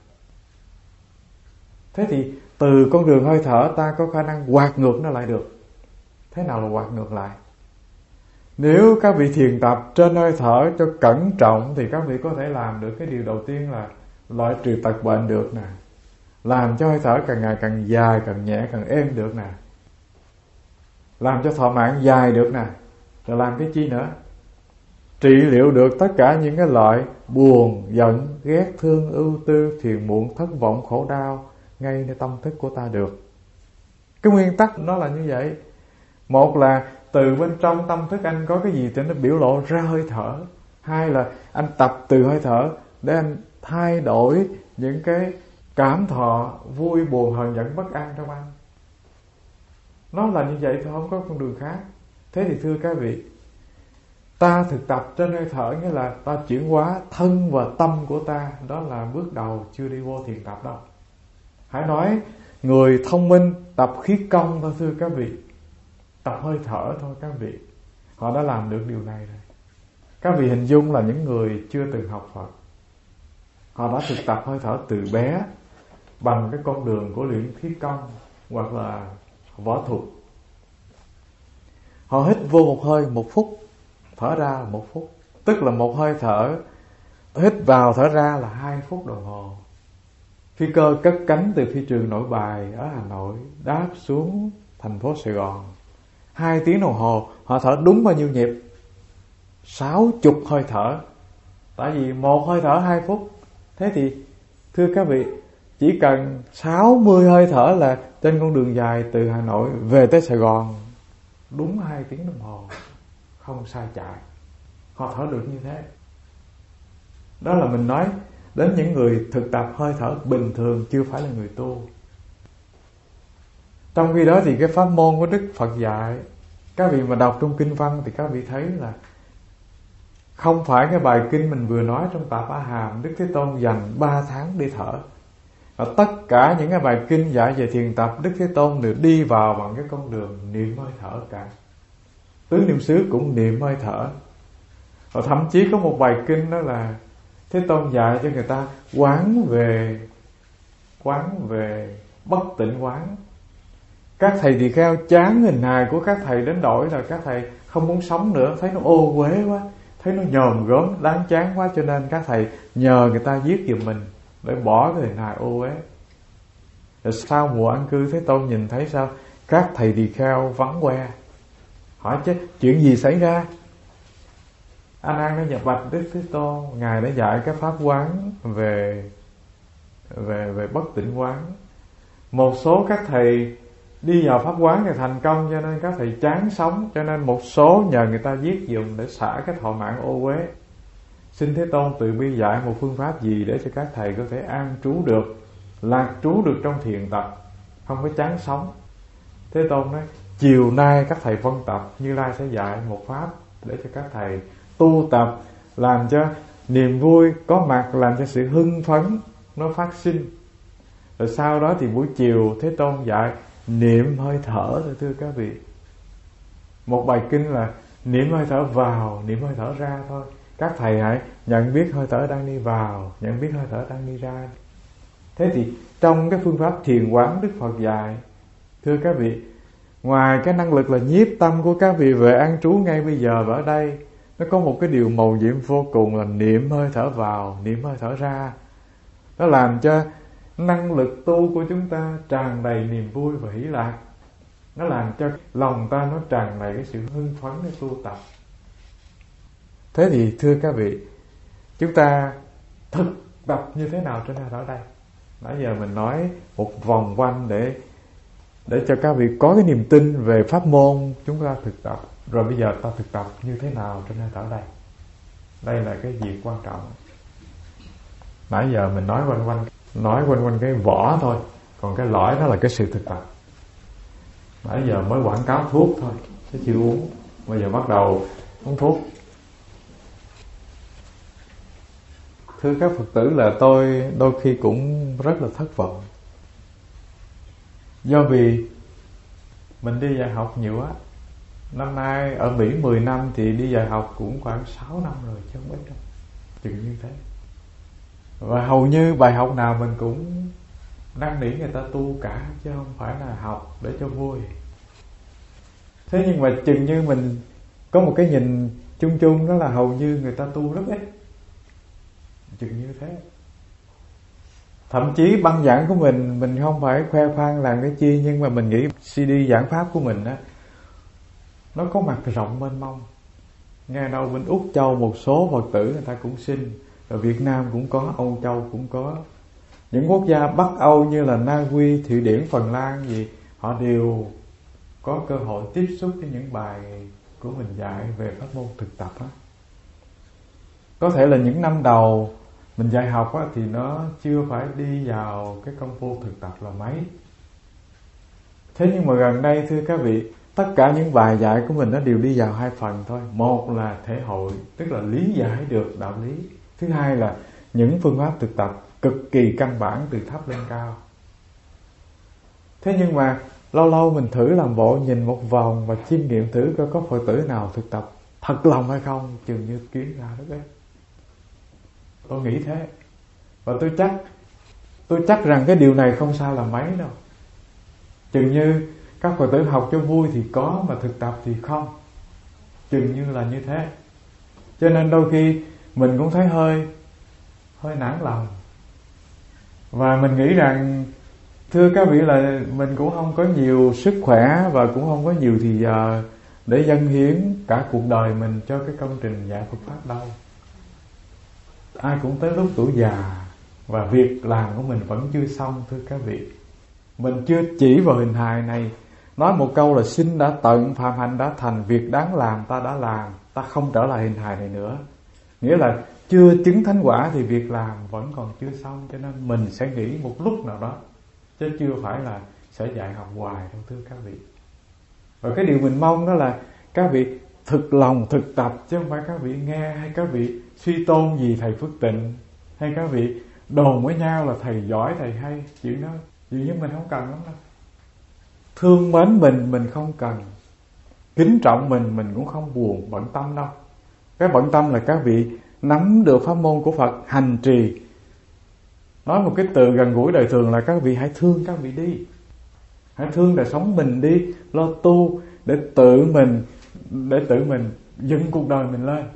Thế thì từ con đường hơi thở ta có khả năng quạt ngược nó lại được. Thế nào là quạt ngược lại? Nếu các vị thiền tập trên hơi thở cho cẩn trọng thì các vị có thể làm được cái điều đầu tiên là loại trừ tật bệnh được nè, làm cho hơi thở càng ngày càng dài, càng nhẹ, càng êm được nè, làm cho thọ mạng dài được nè, rồi làm cái chi nữa? Trị liệu được tất cả những cái loại buồn, giận, ghét, thương, ưu tư, phiền muộn, thất vọng, khổ đau ngay nơi tâm thức của ta được. Cái nguyên tắc nó là như vậy. Một là từ bên trong tâm thức anh có cái gì thì nó biểu lộ ra hơi thở. Hai là anh tập từ hơi thở để anh thay đổi những cái cảm thọ vui, buồn, hờn giận, bất an trong anh. Nó là như vậy thôi, không có con đường khác. Thế thì thưa các vị, ta thực tập trên hơi thở nghĩa là ta chuyển hóa thân và tâm của ta. Đó là bước đầu, chưa đi vô thiền tập đâu. Hãy nói người thông minh tập khí công thôi thưa các vị, tập hơi thở thôi các vị, họ đã làm được điều này rồi. Các vị hình dung là những người chưa từng học Phật, họ đã thực tập hơi thở từ bé bằng cái con đường của luyện khí công hoặc là võ thuật. Họ hít vô một hơi một phút, thở ra một phút, tức là một hơi thở hít vào thở ra là hai phút đồng hồ. Phi cơ cất cánh từ phi trường Nội Bài ở Hà Nội, đáp xuống thành phố Sài Gòn. Hai tiếng đồng hồ họ thở đúng bao nhiêu nhịp? Sáu chục hơi thở. Tại vì một hơi thở hai phút. Thế thì thưa các vị, chỉ cần sáu mươi hơi thở là trên con đường dài từ Hà Nội về tới Sài Gòn đúng hai tiếng đồng hồ, không sai chạy. Họ thở được như thế. Đó là mình nói đến những người thực tập hơi thở bình thường, chưa phải là người tu. Trong khi đó thì cái pháp môn của Đức Phật dạy, các vị mà đọc trong kinh văn thì các vị thấy là không phải cái bài kinh mình vừa nói trong Tạp A Hàm, Đức Thế Tôn dành ba tháng đi thở. Và tất cả những cái bài kinh dạy về thiền tập, Đức Thế Tôn đều đi vào bằng cái con đường niệm hơi thở cả. Tứ Niệm xứ cũng niệm hơi thở. Và thậm chí có một bài kinh đó là Thế Tôn dạy cho người ta quán về quán về bất tịnh quán. Các thầy tỳ kheo chán hình hài của các thầy đến đổi là các thầy không muốn sống nữa, thấy nó ô uế quá, thấy nó nhòm gớm đáng chán quá, cho nên các thầy nhờ người ta giết giùm mình để bỏ cái hình hài ô uế. Rồi sau mùa an cư, Thế Tôn nhìn thấy sao? Các thầy tỳ kheo vắng que, hỏi chứ chuyện gì xảy ra? A Nan đã nhập bạch Đức Thế Tôn, ngài đã dạy cái pháp quán về về về bất tịnh quán. Một số các thầy đi vào pháp quán thì thành công, cho nên các thầy chán sống, cho nên một số nhờ người ta giết dùng để xả cái thọ mạng ô uế. Xin Thế Tôn từ bi dạy một phương pháp gì để cho các thầy có thể an trú được, lạc trú được trong thiền tập, không có chán sống. Thế Tôn nói chiều nay các thầy phân tập, Như Lai sẽ dạy một pháp để cho các thầy tu tập, làm cho niềm vui có mặt, làm cho sự hưng phấn nó phát sinh. Rồi sau đó thì buổi chiều Thế Tôn dạy niệm hơi thở. Rồi thưa các vị, một bài kinh là niệm hơi thở vào, niệm hơi thở ra thôi. Các thầy hãy nhận biết hơi thở đang đi vào, nhận biết hơi thở đang đi ra. Thế thì trong cái phương pháp thiền quán Đức Phật dạy, thưa các vị, ngoài cái năng lực là nhiếp tâm của các vị về an trú ngay bây giờ và ở đây, nó có một cái điều mầu nhiệm vô cùng là niệm hơi thở vào, niệm hơi thở ra. Nó làm cho năng lực tu của chúng ta tràn đầy niềm vui và hỷ lạc. Nó làm cho lòng ta nó tràn đầy cái sự hưng phấn để tu tập. Thế thì thưa các vị, chúng ta thực tập như thế nào trên hơi thở đây? Nãy giờ mình nói một vòng quanh để để cho các vị có cái niềm tin về pháp môn chúng ta thực tập. Rồi bây giờ ta thực tập như thế nào trên hơi thở đây? Đây là cái việc quan trọng. Nãy giờ mình nói quanh quanh nói quanh quanh cái vỏ thôi, còn cái lõi đó là cái sự thực tập. Nãy giờ mới quảng cáo thuốc thôi chứ chưa uống, bây giờ bắt đầu uống thuốc. Thưa các Phật tử, là tôi đôi khi cũng rất là thất vọng, do vì mình đi dạy học nhiều quá. Năm nay ở Mỹ mười năm thì đi dạy học cũng khoảng sáu năm rồi chứ không ít đâu, chừng như thế. Và hầu như bài học nào mình cũng năn nỉ người ta tu cả, chứ không phải là học để cho vui. Thế nhưng mà chừng như mình có một cái nhìn chung chung, đó là hầu như người ta tu rất ít, chừng như thế. Thậm chí băng giảng của mình, mình không phải khoe khoang làm cái chi, nhưng mà mình nghĩ xê đê giảng pháp của mình á, nó có mặt rộng mênh mông. Nghe đâu bên Úc Châu một số Phật tử người ta cũng xin, rồi Việt Nam cũng có, Âu Châu cũng có. Những quốc gia Bắc Âu như là Na Uy, Thụy Điển, Phần Lan gì, họ đều có cơ hội tiếp xúc với những bài của mình dạy về pháp môn thực tập á. Có thể là những năm đầu mình dạy học á, thì nó chưa phải đi vào cái công phu thực tập là mấy. Thế nhưng mà gần đây thưa các vị, tất cả những bài dạy của mình nó đều đi vào hai phần thôi. Một là thể hội, tức là lý giải được đạo lý. Thứ hai là những phương pháp thực tập cực kỳ căn bản từ thấp lên cao. Thế nhưng mà lâu lâu mình thử làm bộ nhìn một vòng và chiêm nghiệm thử coi có Phật tử nào thực tập thật lòng hay không, chừng như kiến ra đó đấy. Tôi nghĩ thế. Và tôi chắc Tôi chắc rằng cái điều này không sao là mấy đâu. Chừng như các Phật tử học cho vui thì có, mà thực tập thì không. Chừng như là như thế. Cho nên đôi khi mình cũng thấy hơi Hơi nản lòng. Và mình nghĩ rằng Thưa các vị là mình cũng không có nhiều sức khỏe và cũng không có nhiều thì giờ để dâng hiến cả cuộc đời mình cho cái công trình dạy Phật Pháp đâu. Ai cũng tới lúc tuổi già và việc làm của mình vẫn chưa xong thưa các vị. Mình chưa chỉ vào hình hài này. Nói một câu là sinh đã tận, phạm hạnh đã thành, việc đáng làm ta đã làm, ta không trở lại hình hài này nữa. Nghĩa là chưa chứng thánh quả thì việc làm vẫn còn chưa xong. Cho nên mình sẽ nghĩ một lúc nào đó, chứ chưa phải là sẽ dạy học hoài đâu thưa các vị. Và cái điều mình mong đó là các vị thực lòng thực tập, chứ không phải các vị nghe hay các vị suy tôn gì thầy Phước Tịnh, hay các vị đồn với nhau là thầy giỏi thầy hay. Chuyện đó chuyện như mình không cần lắm đâu. Thương mến mình mình không cần, kính trọng mình mình cũng không buồn bận tâm đâu. Cái bận tâm là các vị nắm được pháp môn của Phật, hành trì. Nói một cái từ gần gũi đời thường là các vị hãy thương các vị đi, hãy thương đời sống mình đi, lo tu để tự mình để tự mình dựng cuộc đời mình lên,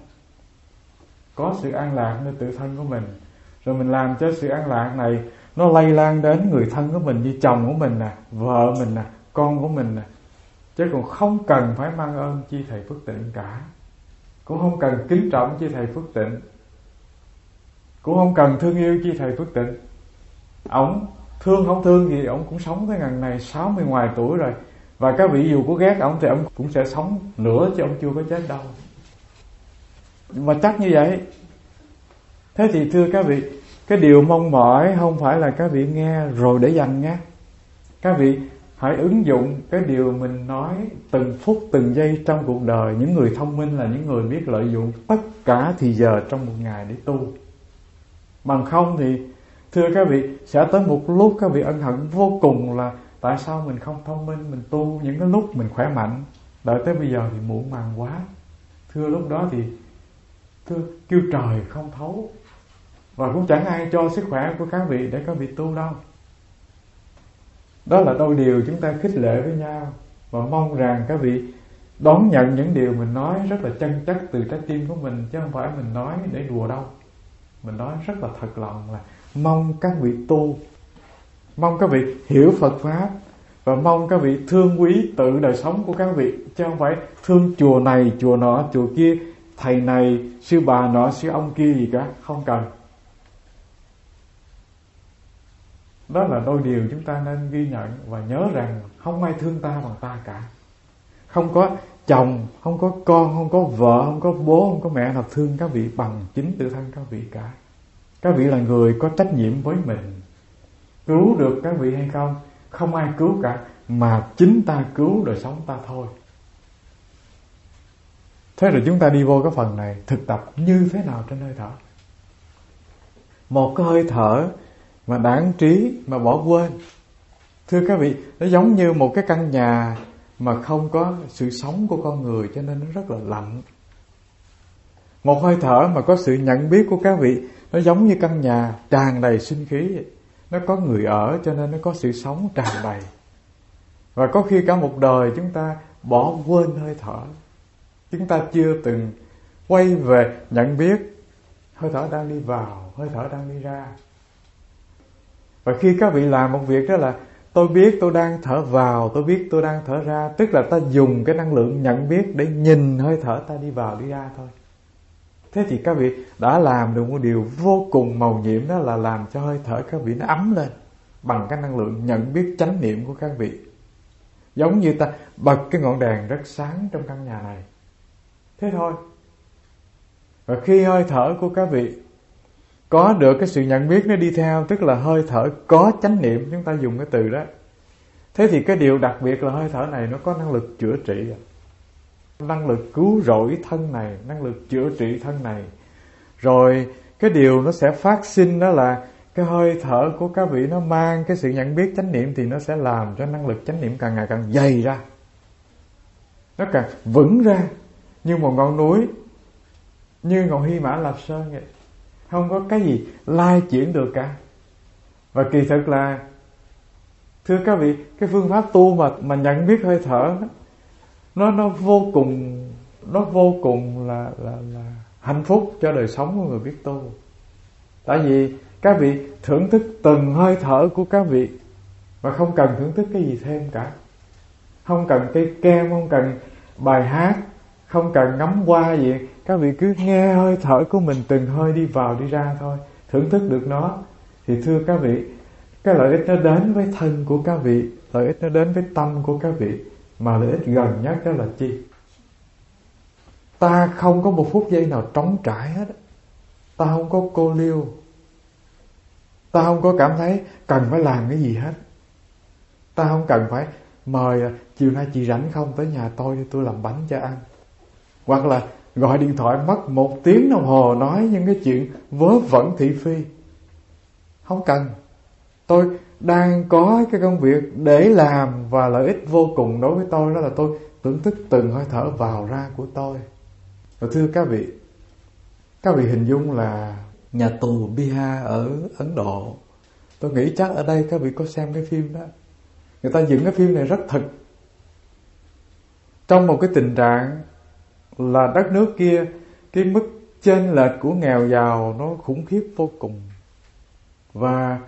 có sự an lạc nơi tự thân của mình. Rồi mình làm cho sự an lạc này nó lây lan đến người thân của mình, như chồng của mình nè, vợ mình nè, con của mình nè. Chứ còn không cần phải mang ơn chi thầy Phước Tịnh cả, cũng không cần kính trọng chi thầy Phước Tịnh, cũng không cần thương yêu chi thầy Phước Tịnh. Ổng thương không thương gì, ổng cũng sống tới ngần này sáu mươi ngoài tuổi rồi. Và các vị dù có ghét ổng thì ổng cũng sẽ sống nữa, chứ ổng chưa có chết đâu. Mà chắc như vậy. Thế thì thưa các vị, cái điều mong mỏi không phải là các vị nghe rồi để dành nha. Các vị hãy ứng dụng cái điều mình nói từng phút từng giây trong cuộc đời. Những người thông minh là những người biết lợi dụng tất cả thì giờ trong một ngày để tu. Bằng không thì thưa các vị, sẽ tới một lúc các vị ân hận vô cùng là tại sao mình không thông minh, mình tu những cái lúc mình khỏe mạnh, đợi tới bây giờ thì muộn màng quá. Thưa lúc đó thì thưa kêu trời không thấu, và cũng chẳng ai cho sức khỏe của các vị để các vị tu đâu. Đó là đôi điều chúng ta khích lệ với nhau, và mong rằng các vị đón nhận những điều mình nói rất là chân chất từ trái tim của mình, chứ không phải mình nói để đùa đâu. Mình nói rất là thật lòng là mong các vị tu, mong các vị hiểu Phật Pháp, và mong các vị thương quý tự đời sống của các vị, chứ không phải thương chùa này, chùa nọ, chùa kia, thầy này, sư bà nọ, sư ông kia gì cả. Không cần. Đó là đôi điều chúng ta nên ghi nhận và nhớ rằng không ai thương ta bằng ta cả. Không có chồng, không có con, không có vợ, không có bố, không có mẹ nào thương các vị bằng chính tự thân các vị cả. Các vị là người có trách nhiệm với mình. Cứu được các vị hay không, không ai cứu cả, mà chính ta cứu đời sống ta thôi. Thế rồi chúng ta đi vô cái phần này, thực tập như thế nào trên hơi thở. Một cái hơi thở mà đáng trí mà bỏ quên, thưa các vị, nó giống như một cái căn nhà mà không có sự sống của con người, cho nên nó rất là lạnh. Một hơi thở mà có sự nhận biết của các vị, nó giống như căn nhà tràn đầy sinh khí vậy. Nó có người ở cho nên nó có sự sống tràn đầy. Và có khi cả một đời chúng ta bỏ quên hơi thở, chúng ta chưa từng quay về nhận biết hơi thở đang đi vào, hơi thở đang đi ra. Và khi các vị làm một việc đó là tôi biết tôi đang thở vào, tôi biết tôi đang thở ra, tức là ta dùng cái năng lượng nhận biết để nhìn hơi thở ta đi vào đi ra thôi. Thế thì các vị đã làm được một điều vô cùng mầu nhiệm, đó là làm cho hơi thở các vị nó ấm lên bằng cái năng lượng nhận biết chánh niệm của các vị. Giống như ta bật cái ngọn đèn rất sáng trong căn nhà này. Thế thôi. Và khi hơi thở của các vị có được cái sự nhận biết nó đi theo, tức là hơi thở có chánh niệm, chúng ta dùng cái từ đó. Thế thì cái điều đặc biệt là hơi thở này nó có năng lực chữa trị, năng lực cứu rỗi thân này, năng lực chữa trị thân này. Rồi cái điều nó sẽ phát sinh đó là cái hơi thở của các vị nó mang cái sự nhận biết chánh niệm, thì nó sẽ làm cho năng lực chánh niệm càng ngày càng dày ra, nó càng vững ra như một ngọn núi, như ngọn Hy Mã Lạp Sơn vậy. Không có cái gì lai chuyển được cả. Và kỳ thực là thưa các vị, cái phương pháp tu mà mà nhận biết hơi thở nó nó vô cùng nó vô cùng là là là hạnh phúc cho đời sống của người biết tu. Tại vì các vị thưởng thức từng hơi thở của các vị, và không cần thưởng thức cái gì thêm cả. Không cần cây kem, không cần bài hát, không cần ngắm hoa gì. Các vị cứ nghe hơi thở của mình từng hơi đi vào đi ra thôi, thưởng thức được nó. Thì thưa các vị, cái lợi ích nó đến với thân của các vị, lợi ích nó đến với tâm của các vị. Mà lợi ích gần nhất đó là chi? Ta không có một phút giây nào trống trải hết. Ta không có cô liêu, ta không có cảm thấy cần phải làm cái gì hết. Ta không cần phải mời chiều nay chị rảnh không, tới nhà tôi đi, tôi làm bánh cho ăn. Hoặc là gọi điện thoại mất một tiếng đồng hồ nói những cái chuyện vớ vẩn thị phi. Không cần. Tôi đang có cái công việc để làm, và lợi ích vô cùng đối với tôi đó là tôi thưởng thức từng hơi thở vào ra của tôi. Và thưa các vị, các vị hình dung là nhà tù Bihar ở Ấn Độ. Tôi nghĩ chắc ở đây các vị có xem cái phim đó. Người ta dựng cái phim này rất thực. Trong một cái tình trạng là đất nước kia, cái mức chênh lệch của nghèo giàu nó khủng khiếp vô cùng. Và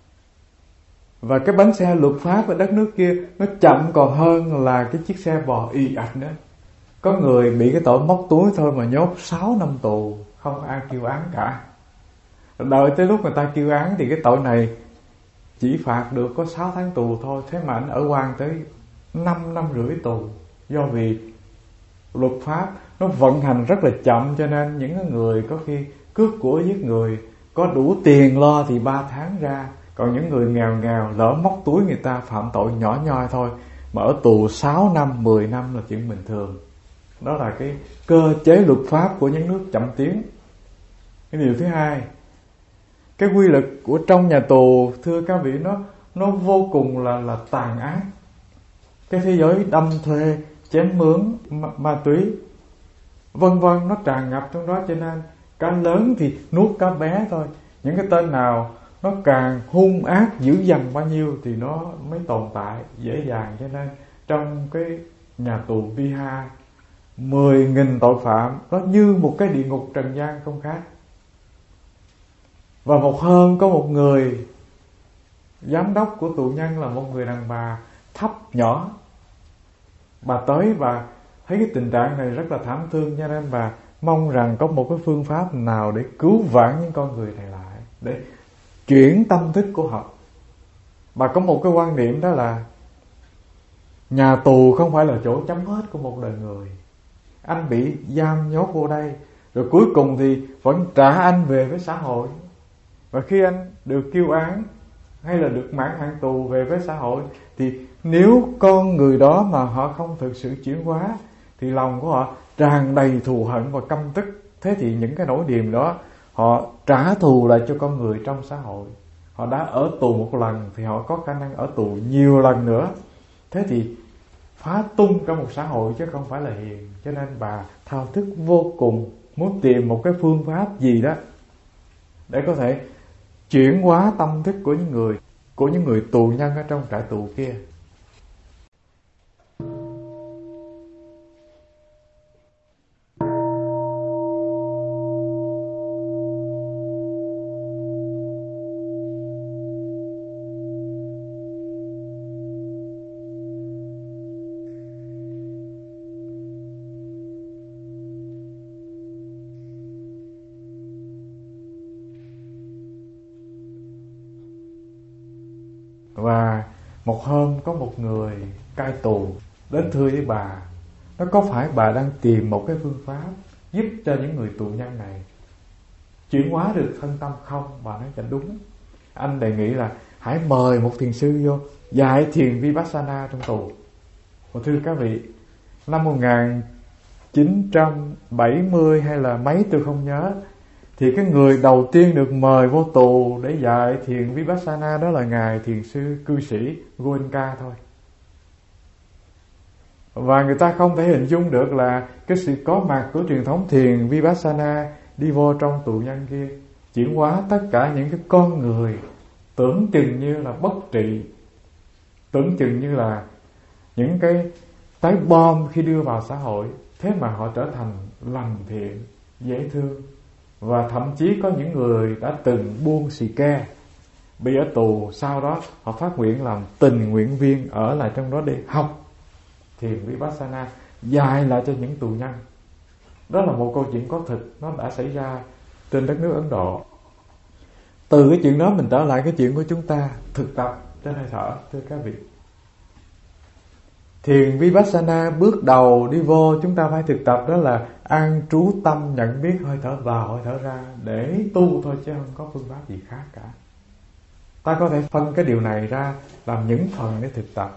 Và cái bánh xe luật pháp ở đất nước kia nó chậm còn hơn là cái chiếc xe bò ì ạch nữa. Có người bị cái tội móc túi thôi mà nhốt sáu năm tù, không ai kêu án cả. Đợi tới lúc người ta kêu án thì cái tội này chỉ phạt được có sáu tháng tù thôi. Thế mà anh ở quan tới năm năm rưỡi tù. Do vì luật pháp nó vận hành rất là chậm, cho nên những người có khi cướp của giết người có đủ tiền lo thì ba tháng ra. Còn những người nghèo nghèo lỡ móc túi người ta phạm tội nhỏ nhoi thôi mà ở tù sáu năm, mười năm là chuyện bình thường. Đó là cái cơ chế luật pháp của những nước chậm tiến. Cái điều thứ hai, cái quy luật của trong nhà tù, thưa các vị, nó nó vô cùng là là tàn ác. Cái thế giới đâm thuê, chém mướn, ma, ma túy, vân vân, nó tràn ngập trong đó. Cho nên cá lớn thì nuốt cá bé thôi. Những cái tên nào nó càng hung ác dữ dằn bao nhiêu thì nó mới tồn tại dễ dàng. Cho nên trong cái nhà tù Bihar, mười nghìn tội phạm, nó như một cái địa ngục trần gian không khác. Và một hôm có một người giám đốc của tù nhân là một người đàn bà thấp nhỏ. Bà tới và thấy cái tình trạng này rất là thảm thương, cho nên bà mong rằng có một cái phương pháp nào để cứu vãn những con người này lại, để chuyển tâm thức của họ. Bà có một cái quan niệm đó là nhà tù không phải là chỗ chấm hết của một đời người. Anh bị giam nhốt vô đây, rồi cuối cùng thì vẫn trả anh về với xã hội. Và khi anh được kêu án hay là được mãn hạn tù về với xã hội, thì nếu con người đó mà họ không thực sự chuyển hóa thì lòng của họ tràn đầy thù hận và căm tức. Thế thì những cái nỗi niềm đó họ trả thù lại cho con người trong xã hội. Họ đã ở tù một lần thì họ có khả năng ở tù nhiều lần nữa. Thế thì phá tung cả một xã hội chứ không phải là hiền. Cho nên bà thao thức vô cùng, muốn tìm một cái phương pháp gì đó để có thể chuyển hóa tâm thức của những người của những người tù nhân ở trong trại tù kia. Và một hôm có một người cai tù đến thưa với bà, nó có phải bà đang tìm một cái phương pháp giúp cho những người tù nhân này chuyển hóa được thân tâm không? Bà nói là đúng. Anh đề nghị là hãy mời một thiền sư vô dạy thiền Vipassana trong tù. Và thưa các vị, năm một nghìn chín trăm bảy mươi hay là mấy tôi không nhớ, thì cái người đầu tiên được mời vô tù để dạy thiền Vipassana đó là ngài thiền sư cư sĩ Goenka thôi. Và người ta không thể hình dung được là cái sự có mặt của truyền thống thiền Vipassana đi vô trong tù nhân kia, chuyển hóa tất cả những cái con người tưởng chừng như là bất trị, tưởng chừng như là những cái trái bom khi đưa vào xã hội, thế mà họ trở thành lành thiện, dễ thương. Và thậm chí có những người đã từng buông xì ke bị ở tù, sau đó họ phát nguyện làm tình nguyện viên ở lại trong đó để học thiền Vipassana dạy lại cho những tù nhân. Đó là một câu chuyện có thực, nó đã xảy ra trên đất nước Ấn Độ. Từ cái chuyện đó mình trở lại cái chuyện của chúng ta thực tập trên hơi thở, thưa các vị. Thiền Vipassana bước đầu đi vô chúng ta phải thực tập đó là an trú tâm nhận biết hơi thở vào hơi thở ra để tu thôi, chứ không có phương pháp gì khác cả. Ta có thể phân cái điều này ra làm những phần để thực tập.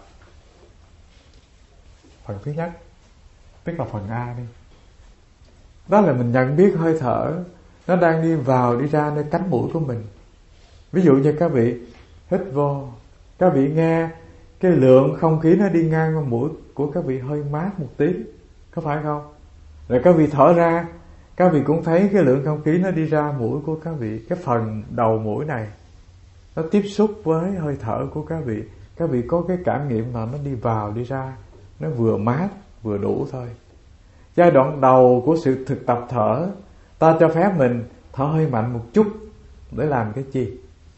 Phần thứ nhất, tức là phần A đi, đó là mình nhận biết hơi thở nó đang đi vào đi ra nơi cánh mũi của mình. Ví dụ như các vị hít vô, các vị nghe cái lượng không khí nó đi ngang qua mũi của các vị hơi mát một tí, có phải không? Rồi các vị thở ra, các vị cũng thấy cái lượng không khí nó đi ra mũi của các vị. Cái phần đầu mũi này nó tiếp xúc với hơi thở của các vị. Các vị có cái cảm nghiệm là nó đi vào đi ra, nó vừa mát vừa đủ thôi. Giai đoạn đầu của sự thực tập thở, ta cho phép mình thở hơi mạnh một chút. Để làm cái gì?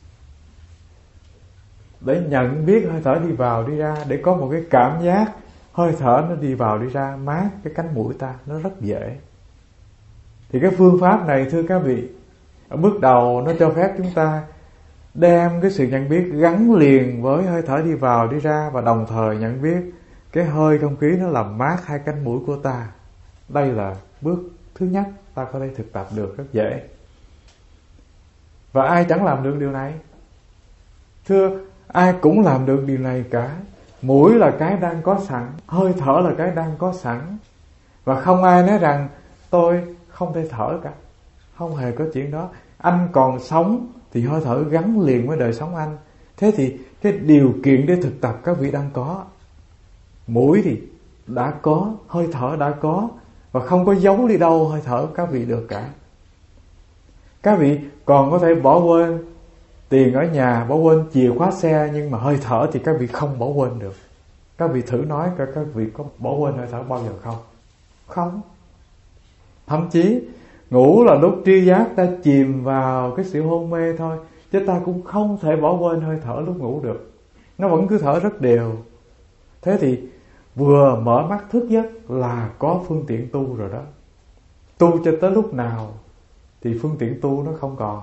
Để nhận biết hơi thở đi vào đi ra, để có một cái cảm giác hơi thở nó đi vào đi ra mát cái cánh mũi ta, nó rất dễ. Thì cái phương pháp này thưa các vị, ở bước đầu nó cho phép chúng ta đem cái sự nhận biết gắn liền với hơi thở đi vào đi ra, và đồng thời nhận biết cái hơi không khí nó làm mát hai cánh mũi của ta. Đây là bước thứ nhất ta có thể thực tập được rất dễ. Và ai chẳng làm được điều này? Thưa, ai cũng làm được điều này cả. Mũi là cái đang có sẵn, hơi thở là cái đang có sẵn. Và không ai nói rằng tôi không thể thở cả. Không hề có chuyện đó. Anh còn sống thì hơi thở gắn liền với đời sống anh. Thế thì cái điều kiện để thực tập các vị đang có. Mũi thì đã có, hơi thở đã có, và không có giấu đi đâu hơi thở các vị được cả. Các vị còn có thể bỏ quên tiền ở nhà, bỏ quên chìa khóa xe, nhưng mà hơi thở thì các vị không bỏ quên được. Các vị thử nói coi các vị có bỏ quên hơi thở bao giờ không? Không. Thậm chí ngủ là lúc tri giác ta chìm vào cái sự hôn mê thôi, chứ ta cũng không thể bỏ quên hơi thở lúc ngủ được. Nó vẫn cứ thở rất đều. Thế thì vừa mở mắt thức giấc là có phương tiện tu rồi đó. Tu cho tới lúc nào thì phương tiện tu nó không còn.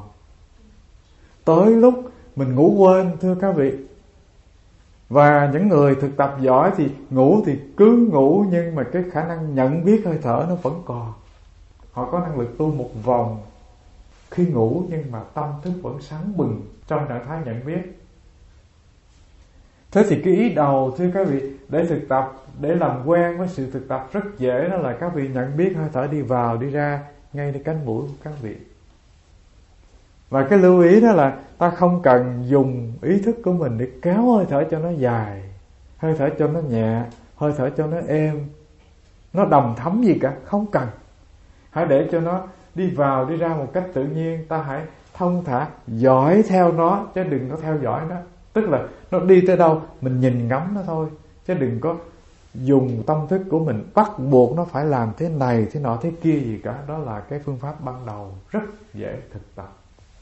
Tới lúc mình ngủ quên thưa các vị. Và những người thực tập giỏi thì ngủ thì cứ ngủ, nhưng mà cái khả năng nhận biết hơi thở nó vẫn còn. Họ có năng lực tu một vòng khi ngủ, nhưng mà tâm thức vẫn sáng bừng trong trạng thái nhận biết. Thế thì cái ý đầu thưa các vị, để thực tập, để làm quen với sự thực tập rất dễ, đó là các vị nhận biết hơi thở đi vào đi ra ngay nơi cánh mũi của các vị. Và cái lưu ý đó là ta không cần dùng ý thức của mình để kéo hơi thở cho nó dài, hơi thở cho nó nhẹ, hơi thở cho nó êm, nó đầm thấm gì cả, không cần. Hãy để cho nó đi vào đi ra một cách tự nhiên. Ta hãy thông thả dõi theo nó, chứ đừng có theo dõi nó. Tức là nó đi tới đâu mình nhìn ngắm nó thôi, chứ đừng có dùng tâm thức của mình bắt buộc nó phải làm thế này thế nọ thế kia gì cả. Đó là cái phương pháp ban đầu rất dễ thực tập.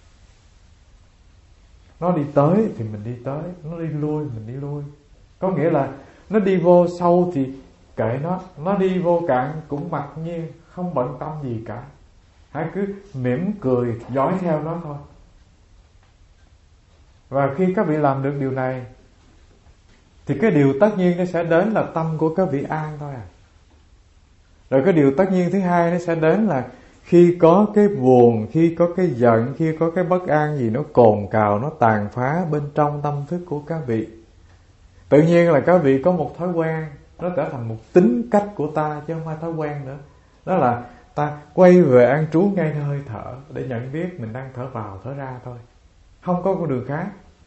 Nó đi tới thì mình đi tới, nó đi lui mình đi lui. Có nghĩa là nó đi vô sâu thì kệ nó, nó đi vô cạn cũng mặc nhiên, không bận tâm gì cả. Hãy cứ mỉm cười dõi theo nó thôi. Và khi các vị làm được điều này thì cái điều tất nhiên nó sẽ đến là tâm của các vị an thôi à. Rồi cái điều tất nhiên thứ hai nó sẽ đến là khi có cái buồn, khi có cái giận, khi có cái bất an gì nó cồn cào, nó tàn phá bên trong tâm thức của các vị, tự nhiên là các vị có một thói quen, nó trở thành một tính cách của ta chứ không phải thói quen nữa. Đó là ta quay về an trú ngay nơi hơi thở để nhận biết mình đang thở vào thở ra thôi, không có con đường khác.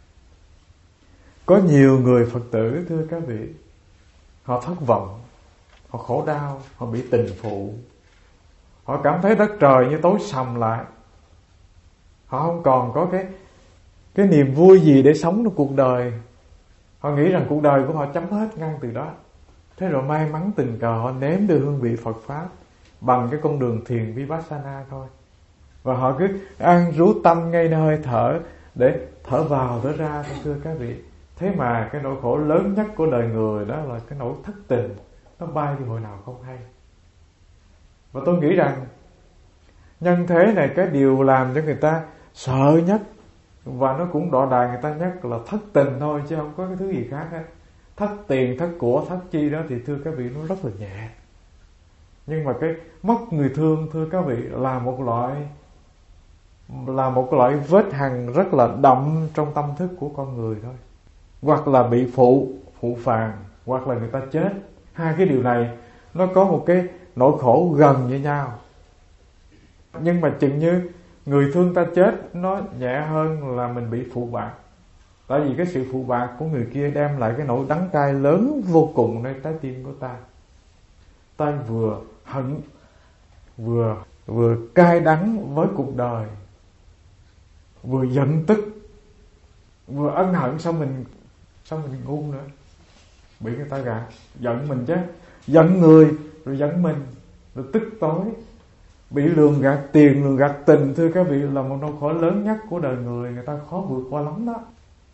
Có nhiều người Phật tử thưa các vị, họ thất vọng, họ khổ đau, họ bị tình phụ, họ cảm thấy đất trời như tối sầm lại, họ không còn có cái cái niềm vui gì để sống trong cuộc đời. Họ nghĩ rằng cuộc đời của họ chấm hết ngang từ đó. Thế rồi may mắn tình cờ họ nếm được hương vị Phật Pháp bằng cái con đường thiền Vipassana thôi. Và họ cứ an trú tâm ngay nơi hơi thở để thở vào thở ra, thưa các vị. Thế mà cái nỗi khổ lớn nhất của đời người đó là cái nỗi thất tình, nó bay đi hồi nào không hay. Và tôi nghĩ rằng nhân thế này, cái điều làm cho người ta sợ nhất và nó cũng đọa đài người ta nhất là thất tình thôi, chứ không có cái thứ gì khác hết. Thất tiền, thất của, thất chi đó thì thưa các vị nó rất là nhẹ. Nhưng mà cái mất người thương, thưa các vị, là một loại là một loại vết hằn rất là đậm trong tâm thức của con người thôi. Hoặc là bị phụ, phụ phàng, hoặc là người ta chết. Hai cái điều này nó có một cái nỗi khổ gần như nhau. Nhưng mà chừng như người thương ta chết nó nhẹ hơn là mình bị phụ bạc. Tại vì cái sự phụ bạc của người kia đem lại cái nỗi đắng cay lớn vô cùng nơi trái tim của ta. Ta vừa hận, vừa vừa cay đắng với cuộc đời, vừa giận tức, vừa ân hận. Sao mình sao mình ngu nữa, bị người ta gạt, giận mình chứ, giận người rồi giận mình, rồi tức tối, bị lường gạt tiền, lường gạt tình, thưa các vị, là một nỗi khổ lớn nhất của đời người. Người ta khó vượt qua lắm đó.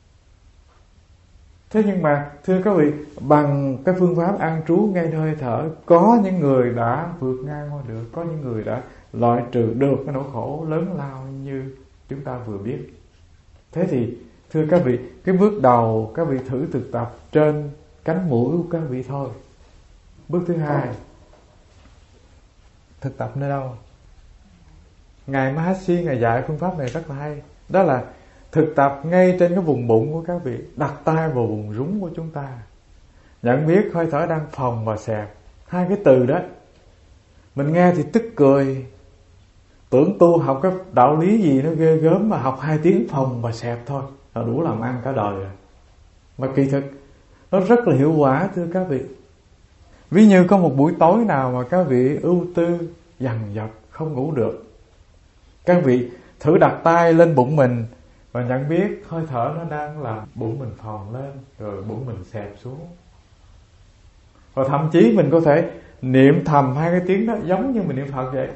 Thế nhưng mà thưa các vị, bằng cái phương pháp an trú ngay hơi thở, có những người đã vượt ngang qua được, có những người đã loại trừ được cái nỗi khổ lớn lao như chúng ta vừa biết. Thế thì thưa các vị, cái bước đầu các vị thử thực tập trên cánh mũi của các vị thôi. Bước thứ hai, thực tập nơi đâu? Ngài Mahasi Ngài dạy phương pháp này rất là hay. Đó là thực tập ngay trên cái vùng bụng của các vị, đặt tay vào vùng rúng của chúng ta, nhận biết hơi thở đang phồng và xẹp. Hai cái từ đó mình nghe thì tức cười, tưởng tu học cái đạo lý gì nó ghê gớm, mà học hai tiếng phồng và xẹp thôi là đủ làm ăn cả đời rồi. Mà kỳ thực nó rất là hiệu quả, thưa các vị. Ví như có một buổi tối nào mà các vị ưu tư dằn vặt không ngủ được, các vị thử đặt tay lên bụng mình và nhận biết hơi thở nó đang làm bụng mình phồng lên, rồi bụng mình xẹp xuống. Và thậm chí mình có thể niệm thầm hai cái tiếng đó giống như mình niệm Phật vậy.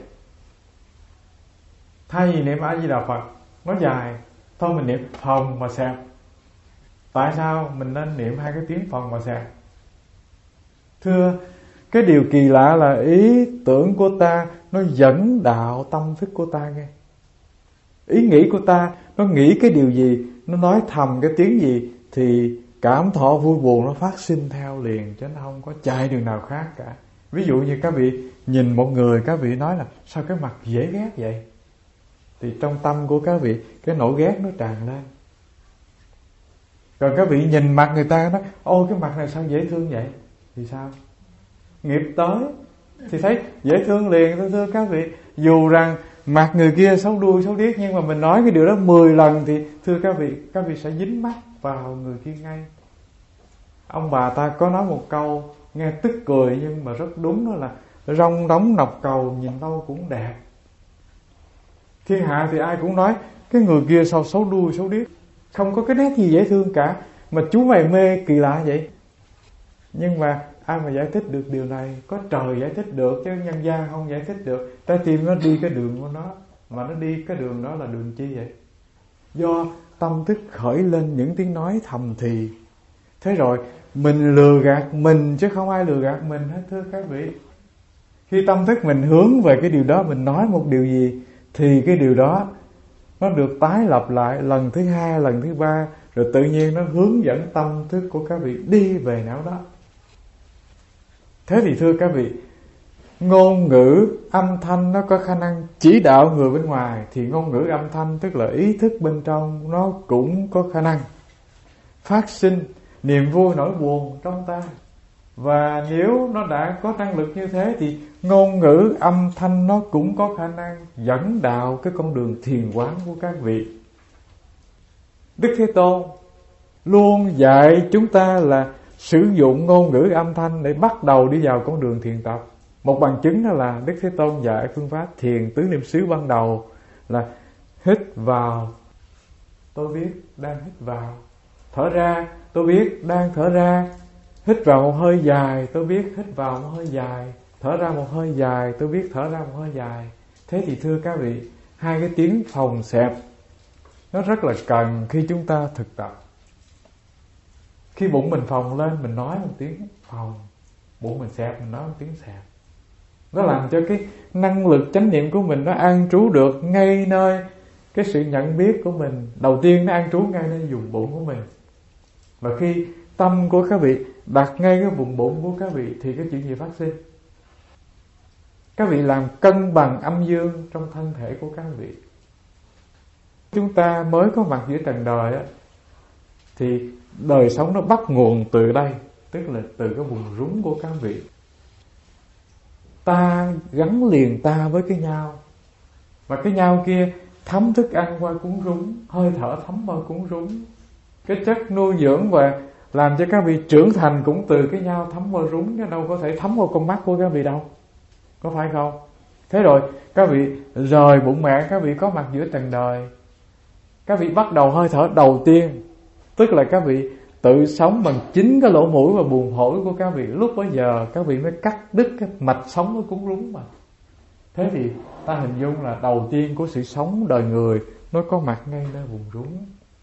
Thay vì niệm A Di Đà Phật nó dài, thôi mình niệm phồng và xẹp. Tại sao mình nên niệm hai cái tiếng phồng và xẹp? Thưa, cái điều kỳ lạ là ý tưởng của ta nó dẫn đạo tâm thức của ta nghe. Ý nghĩ của ta nó nghĩ cái điều gì, nó nói thầm cái tiếng gì, thì cảm thọ vui buồn nó phát sinh theo liền, chứ nó không có chạy đường nào khác cả. Ví dụ như các vị nhìn một người, các vị nói là sao cái mặt dễ ghét vậy, thì trong tâm của các vị cái nỗi ghét nó tràn lên. Rồi các vị nhìn mặt người ta nói ôi cái mặt này sao dễ thương vậy, thì sao? Nghiệp tới thì thấy dễ thương liền, thưa, thưa các vị. Dù rằng mặt người kia xấu đuôi xấu điếc, nhưng mà mình nói cái điều đó mười lần thì thưa các vị, các vị sẽ dính mắt vào người kia ngay. Ông bà ta có nói một câu nghe tức cười nhưng mà rất đúng, đó là rong đóng nọc cầu nhìn đâu cũng đẹp. Thiên hạ thì ai cũng nói cái người kia sao xấu đuôi xấu điếc, không có cái nét gì dễ thương cả, mà chú mày mê kỳ lạ vậy. Nhưng mà ai mà giải thích được điều này? Có trời giải thích được chứ nhân gian không giải thích được. Trái tim nó đi cái đường của nó, mà nó đi cái đường đó là đường chi vậy? Do tâm thức khởi lên những tiếng nói thầm thì. Thế rồi mình lừa gạt mình chứ không ai lừa gạt mình hết, thưa các vị. Khi tâm thức mình hướng về cái điều đó, mình nói một điều gì thì cái điều đó nó được tái lặp lại lần thứ hai, lần thứ ba, rồi tự nhiên nó hướng dẫn tâm thức của các vị đi về nào đó. Thế thì thưa các vị, ngôn ngữ âm thanh nó có khả năng chỉ đạo người bên ngoài, thì ngôn ngữ âm thanh tức là ý thức bên trong nó cũng có khả năng phát sinh niềm vui nỗi buồn trong ta. Và nếu nó đã có năng lực như thế thì ngôn ngữ âm thanh nó cũng có khả năng dẫn đạo cái con đường thiền quán của các vị. Đức Thế Tôn luôn dạy chúng ta là sử dụng ngôn ngữ âm thanh để bắt đầu đi vào con đường thiền tập. Một bằng chứng đó là Đức Thế Tôn dạy phương pháp thiền tứ niệm xứ ban đầu là hít vào, tôi biết đang hít vào. Thở ra, tôi biết đang thở ra. Hít vào một hơi dài, tôi biết hít vào một hơi dài. Thở ra một hơi dài, tôi biết thở ra một hơi dài. Thế thì thưa các vị, hai cái tiếng phồng xẹp nó rất là cần khi chúng ta thực tập. Khi bụng mình phồng lên, mình nói một tiếng phồng. Bụng mình xẹp, mình nói một tiếng xẹp. Nó làm cho cái năng lực chánh niệm của mình nó an trú được ngay nơi cái sự nhận biết của mình. Đầu tiên nó an trú ngay nơi vùng bụng của mình. Và khi tâm của các vị đặt ngay cái vùng bụng của các vị thì cái chuyện gì phát sinh? Các vị làm cân bằng âm dương trong thân thể của các vị. Chúng ta mới có mặt giữa trần đời á, thì đời sống nó bắt nguồn từ đây, tức là từ cái vùng rúng của các vị. Ta gắn liền ta với cái nhau, và cái nhau kia thấm thức ăn qua cuốn rúng, hơi thở thấm vào cuốn rúng. Cái chất nuôi dưỡng và làm cho các vị trưởng thành cũng từ cái nhau thấm vào rúng, chứ đâu có thể thấm vào con mắt của các vị đâu. Có phải không? Thế rồi các vị rời bụng mẹ, các vị có mặt giữa trần đời. Các vị bắt đầu hơi thở đầu tiên, tức là các vị tự sống bằng chính cái lỗ mũi và buồng phổi của các vị. Lúc bấy giờ các vị mới cắt đứt cái mạch sống của cuốn rúng mà. Thế thì ta hình dung là đầu tiên của sự sống đời người nó có mặt ngay nơi vùng rúng.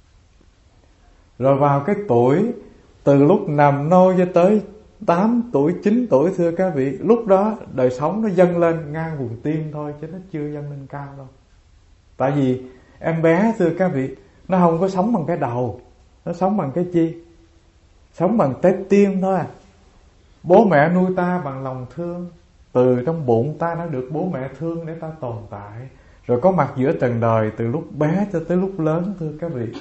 Rồi vào cái tuổi, từ lúc nằm nôi cho tới tám tuổi, chín tuổi thưa các vị, lúc đó đời sống nó dâng lên ngang vùng tim thôi, chứ nó chưa dâng lên cao đâu. Tại vì em bé thưa các vị, nó không có sống bằng cái đầu, nó sống bằng cái chi? Sống bằng trái tim thôi à. Bố mẹ nuôi ta bằng lòng thương, từ trong bụng ta đã được bố mẹ thương để ta tồn tại, rồi có mặt giữa trần đời từ lúc bé cho tới lúc lớn thưa các vị.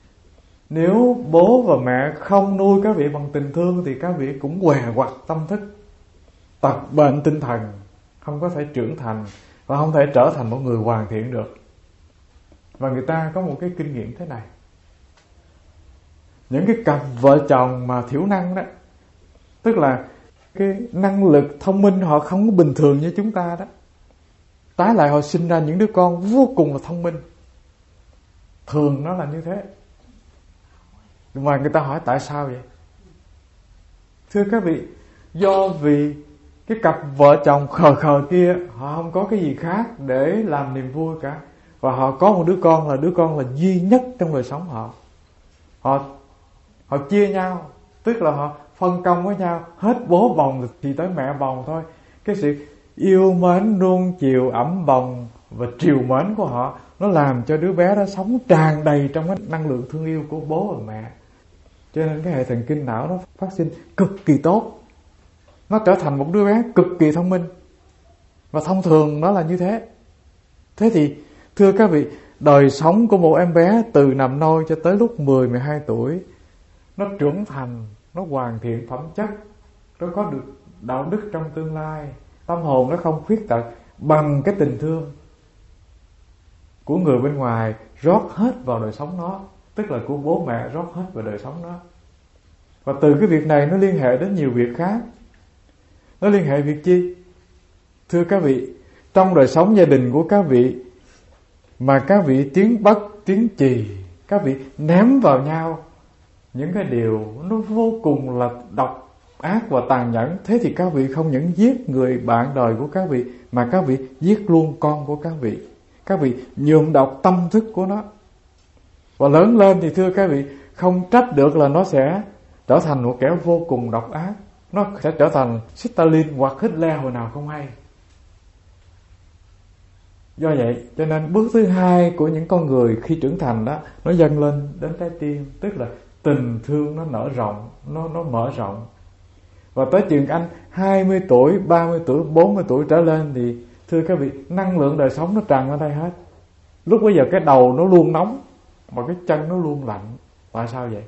Nếu bố và mẹ không nuôi các vị bằng tình thương thì các vị cũng què quặt tâm thức, tật bệnh tinh thần, không có thể trưởng thành và không thể trở thành một người hoàn thiện được. Và người ta có một cái kinh nghiệm thế này. Những cái cặp vợ chồng mà thiểu năng đó, tức là cái năng lực thông minh họ không có bình thường như chúng ta đó, tái lại họ sinh ra những đứa con vô cùng là thông minh. Thường nó là như thế. Mà người ta hỏi tại sao vậy? Thưa các vị, do vì cái cặp vợ chồng khờ khờ kia họ không có cái gì khác để làm niềm vui cả, và họ có một đứa con là đứa con là duy nhất trong đời sống họ. Họ họ chia nhau, tức là họ phân công với nhau, hết bố bồng thì tới mẹ bồng thôi. Cái sự yêu mến nuông chiều ẵm bồng và triều mến của họ nó làm cho đứa bé đó sống tràn đầy trong cái năng lượng thương yêu của bố và mẹ. Cho nên cái hệ thần kinh não nó phát sinh cực kỳ tốt, nó trở thành một đứa bé cực kỳ thông minh. Và thông thường nó là như thế. Thế thì thưa các vị, đời sống của một em bé từ nằm nôi cho tới lúc mười, mười hai tuổi, nó trưởng thành, nó hoàn thiện phẩm chất, nó có được đạo đức trong tương lai, tâm hồn nó không khuyết tật bằng cái tình thương của người bên ngoài rót hết vào đời sống nó, tức là của bố mẹ rót hết vào đời sống nó. Và từ cái việc này nó liên hệ đến nhiều việc khác. Nó liên hệ việc chi? Thưa các vị, trong đời sống gia đình của các vị mà các vị tiếng bất, tiếng chì, các vị ném vào nhau những cái điều nó vô cùng là độc ác và tàn nhẫn, thế thì các vị không những giết người bạn đời của các vị mà các vị giết luôn con của các vị. Các vị nhuộm độc tâm thức của nó. Và lớn lên thì thưa các vị, không trách được là nó sẽ trở thành một kẻ vô cùng độc ác. Nó sẽ trở thành Stalin hoặc Hitler hồi nào không hay. Do vậy cho nên bước thứ hai của những con người khi trưởng thành đó, nó dâng lên đến trái tim, tức là tình thương nó nở rộng, nó nó mở rộng. Và tới chừng anh hai mươi tuổi, ba mươi tuổi, bốn mươi tuổi trở lên thì thưa các vị, năng lượng đời sống nó tràn ở đây hết. Lúc bây giờ cái đầu nó luôn nóng mà cái chân nó luôn lạnh. Tại sao vậy?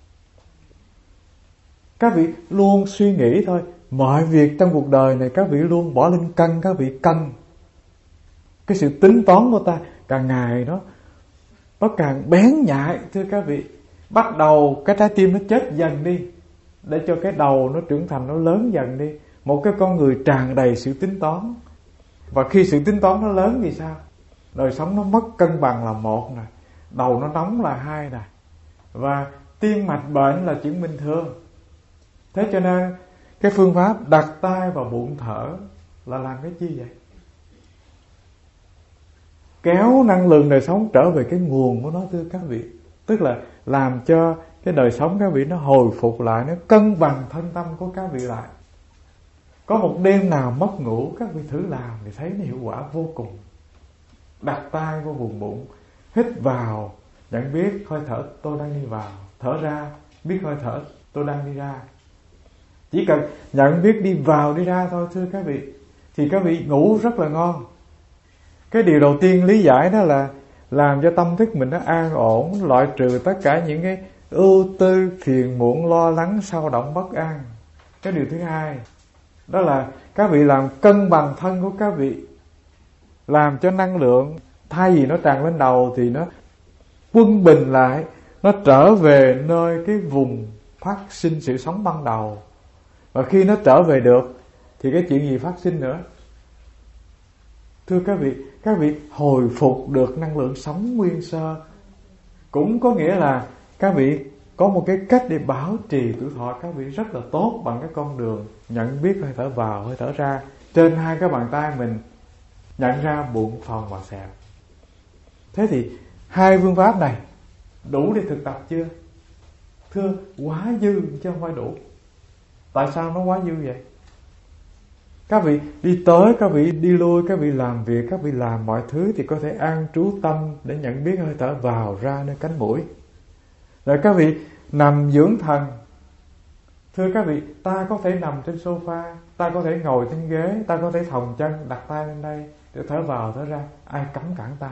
Các vị luôn suy nghĩ thôi, mọi việc trong cuộc đời này các vị luôn bỏ lên cân, các vị cân. Cái sự tính toán của ta càng ngày nó nó càng bén nhạy thưa các vị. Bắt đầu cái trái tim nó chết dần đi, để cho cái đầu nó trưởng thành, nó lớn dần đi. Một cái con người tràn đầy sự tính toán. Và khi sự tính toán nó lớn thì sao? Đời sống nó mất cân bằng là một nè, đầu nó nóng là hai nè, và tim mạch bệnh là chuyện bình thường. Thế cho nên cái phương pháp đặt tay vào bụng thở là làm cái chi vậy? kéo năng lượng đời sống trở về cái nguồn của nó, thưa các vị. Tức là làm cho cái đời sống các vị nó hồi phục lại, nó cân bằng thân tâm của các vị lại. Có một đêm nào mất ngủ, các vị thử làm thì thấy nó hiệu quả vô cùng. Đặt tay vô vùng bụng, hít vào, nhận biết hơi thở tôi đang đi vào, thở ra, biết hơi thở tôi đang đi ra. Chỉ cần nhận biết đi vào đi ra thôi, thưa các vị, thì các vị ngủ rất là ngon. Cái điều đầu tiên lý giải đó là làm cho tâm thức mình nó an ổn, loại trừ tất cả những cái ưu tư, phiền muộn, lo lắng, sao động, bất an. Cái điều thứ hai đó là các vị làm cân bằng thân của các vị, làm cho năng lượng thay vì nó tràn lên đầu thì nó quân bình lại, nó trở về nơi cái vùng phát sinh sự sống ban đầu. Và khi nó trở về được thì cái chuyện gì phát sinh nữa? Thưa các vị, các vị hồi phục được năng lượng sống nguyên sơ. Cũng có nghĩa là các vị có một cái cách để bảo trì tuổi thọ các vị rất là tốt bằng cái con đường nhận biết hơi thở vào, hơi thở ra. Trên hai cái bàn tay mình nhận ra bụng, phòng và sẹo. Thế thì hai phương pháp này đủ để thực tập chưa? Thưa, quá dư chứ không phải đủ. Tại sao nó quá dư vậy? Các vị đi tới, các vị đi lui, các vị làm việc, các vị làm mọi thứ thì có thể an trú tâm để nhận biết hơi thở vào ra nơi cánh mũi. Rồi các vị nằm dưỡng thần. Thưa các vị, ta có thể nằm trên sofa, ta có thể ngồi trên ghế, ta có thể thòng chân, đặt tay lên đây để thở vào thở ra. Ai cấm cản ta?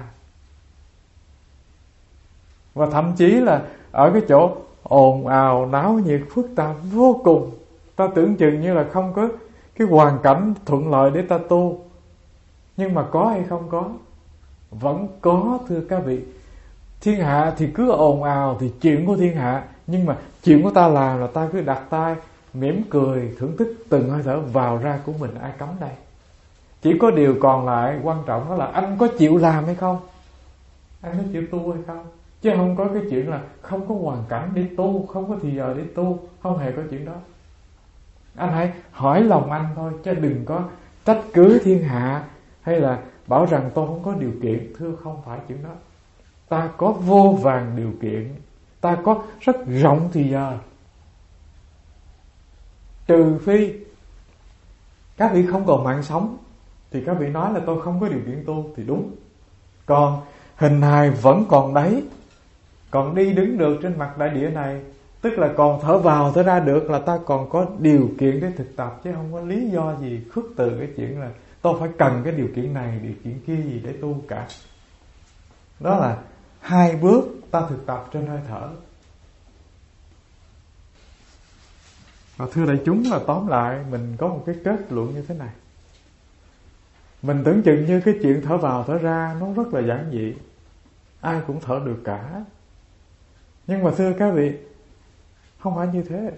Và thậm chí là ở cái chỗ ồn ào, náo nhiệt, phức tạp vô cùng, ta tưởng chừng như là không có cái hoàn cảnh thuận lợi để ta tu. Nhưng mà có hay không có? Vẫn có, thưa các vị. Thiên hạ thì cứ ồn ào thì chuyện của thiên hạ, nhưng mà chuyện của ta làm là ta cứ đặt tay mỉm cười thưởng thức từng hơi thở vào ra của mình. Ai cấm đây? Chỉ có điều còn lại quan trọng đó là anh có chịu làm hay không, anh có chịu tu hay không. Chứ không có cái chuyện là không có hoàn cảnh để tu, không có thì giờ để tu. Không hề có chuyện đó. Anh hãy hỏi lòng anh thôi, chứ đừng có trách cứ thiên hạ hay là bảo rằng tôi không có điều kiện. Thưa, không phải chuyện đó. Ta có vô vàn điều kiện, ta có rất rộng thì giờ. Trừ phi các vị không còn mạng sống thì các vị nói là tôi không có điều kiện tu thì đúng. Còn hình hài vẫn còn đấy, còn đi đứng được trên mặt đại địa này, tức là còn thở vào thở ra được, là ta còn có điều kiện để thực tập. Chứ không có lý do gì khước từ cái chuyện là tôi phải cần cái điều kiện này, điều kiện kia gì để tu cả. Đó là hai bước ta thực tập trên hơi thở. Và thưa đại chúng, là tóm lại mình có một cái kết luận như thế này. Mình tưởng chừng như cái chuyện thở vào thở ra nó rất là giản dị, ai cũng thở được cả. Nhưng mà thưa các vị, không phải như thế.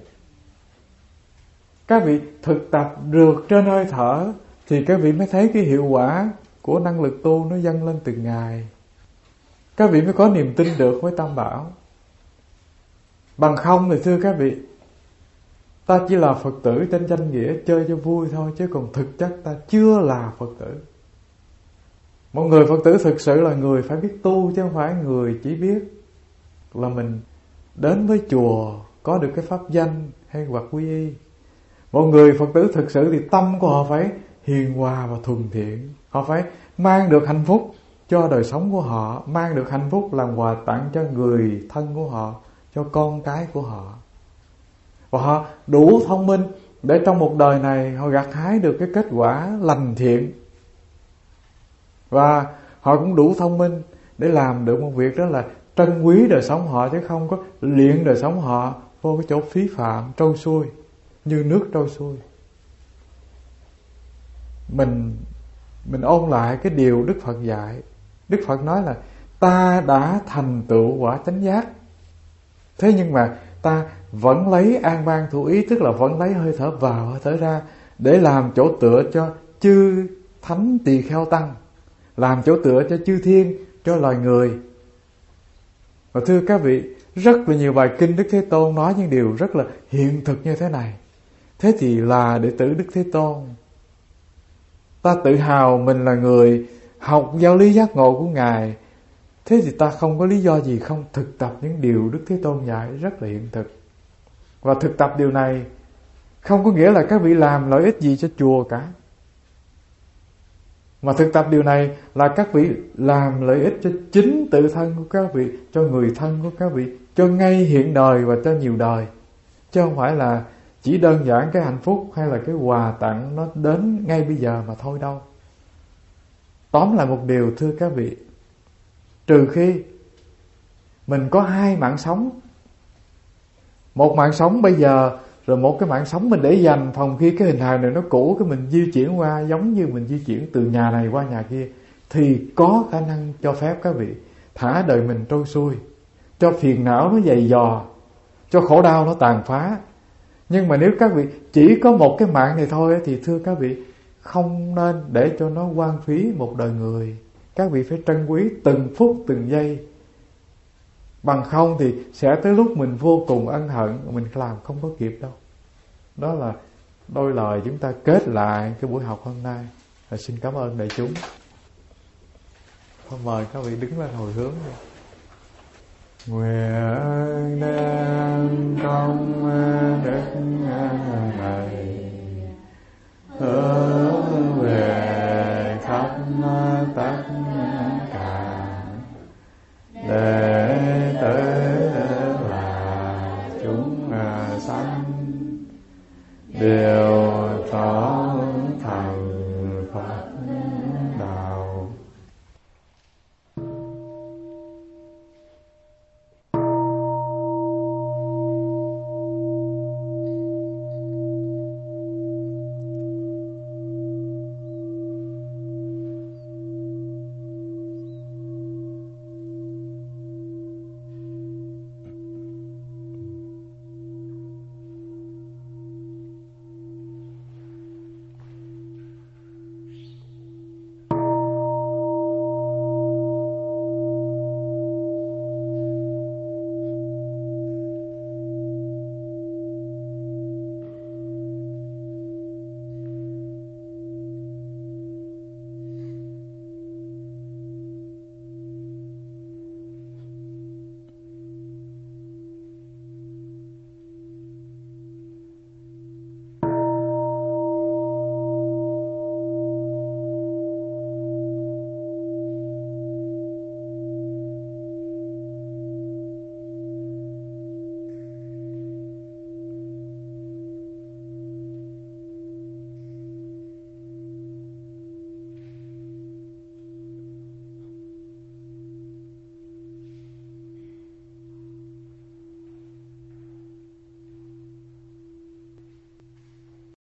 Các vị thực tập được trên hơi thở thì các vị mới thấy cái hiệu quả của năng lực tu nó dâng lên từng ngày. Các vị mới có niềm tin được với Tam Bảo. Bằng không thì thưa các vị, ta chỉ là Phật tử trên danh nghĩa chơi cho vui thôi, chứ còn thực chất ta chưa là Phật tử. Một người Phật tử thực sự là người phải biết tu, chứ không phải người chỉ biết là mình đến với chùa có được cái pháp danh hay hoặc quy y. Một người Phật tử thực sự thì tâm của họ phải hiền hòa và thuần thiện. Họ phải mang được hạnh phúc cho đời sống của họ, mang được hạnh phúc làm quà tặng cho người thân của họ, cho con cái của họ. Và họ đủ thông minh để trong một đời này họ gặt hái được cái kết quả lành thiện. Và họ cũng đủ thông minh để làm được một việc, đó là trân quý đời sống họ, chứ không có luyện đời sống họ vô cái chỗ phí phạm, trôi xuôi, như nước trôi xuôi. Mình Mình ôn lại cái điều Đức Phật dạy. Đức Phật nói là ta đã thành tựu quả chánh giác, thế nhưng mà ta vẫn lấy an ban thủ ý, tức là vẫn lấy hơi thở vào hơi thở ra để làm chỗ tựa cho chư thánh tỳ kheo tăng, làm chỗ tựa cho chư thiên, cho loài người. Và thưa các vị, rất là nhiều bài kinh Đức Thế Tôn nói những điều rất là hiện thực như thế này. Thế thì là đệ tử Đức Thế Tôn, ta tự hào mình là người học giáo lý giác ngộ của Ngài, thế thì ta không có lý do gì không thực tập những điều Đức Thế Tôn dạy rất là hiện thực. Và thực tập điều này không có nghĩa là các vị làm lợi ích gì cho chùa cả, mà thực tập điều này là các vị làm lợi ích cho chính tự thân của các vị, cho người thân của các vị, cho ngay hiện đời và cho nhiều đời. Chứ không phải là chỉ đơn giản cái hạnh phúc hay là cái quà tặng nó đến ngay bây giờ mà thôi đâu. Tóm lại một điều thưa các vị, trừ khi mình có hai mạng sống, một mạng sống bây giờ, rồi một cái mạng sống mình để dành phòng khi cái hình hài này nó cũ, cái mình di chuyển qua giống như mình di chuyển từ nhà này qua nhà kia, thì có khả năng cho phép các vị thả đời mình trôi xuôi, cho phiền não nó dày dò, cho khổ đau nó tàn phá. Nhưng mà nếu các vị chỉ có một cái mạng này thôi thì thưa các vị, không nên để cho nó hoang phí một đời người. Các vị phải trân quý từng phút từng giây, bằng không thì sẽ tới lúc mình vô cùng ân hận, mình làm không có kịp đâu. Đó là đôi lời chúng ta kết lại cái buổi học hôm nay. Và xin cảm ơn đại chúng. Thôi mời các vị đứng lên hồi hướng đi. Nguyện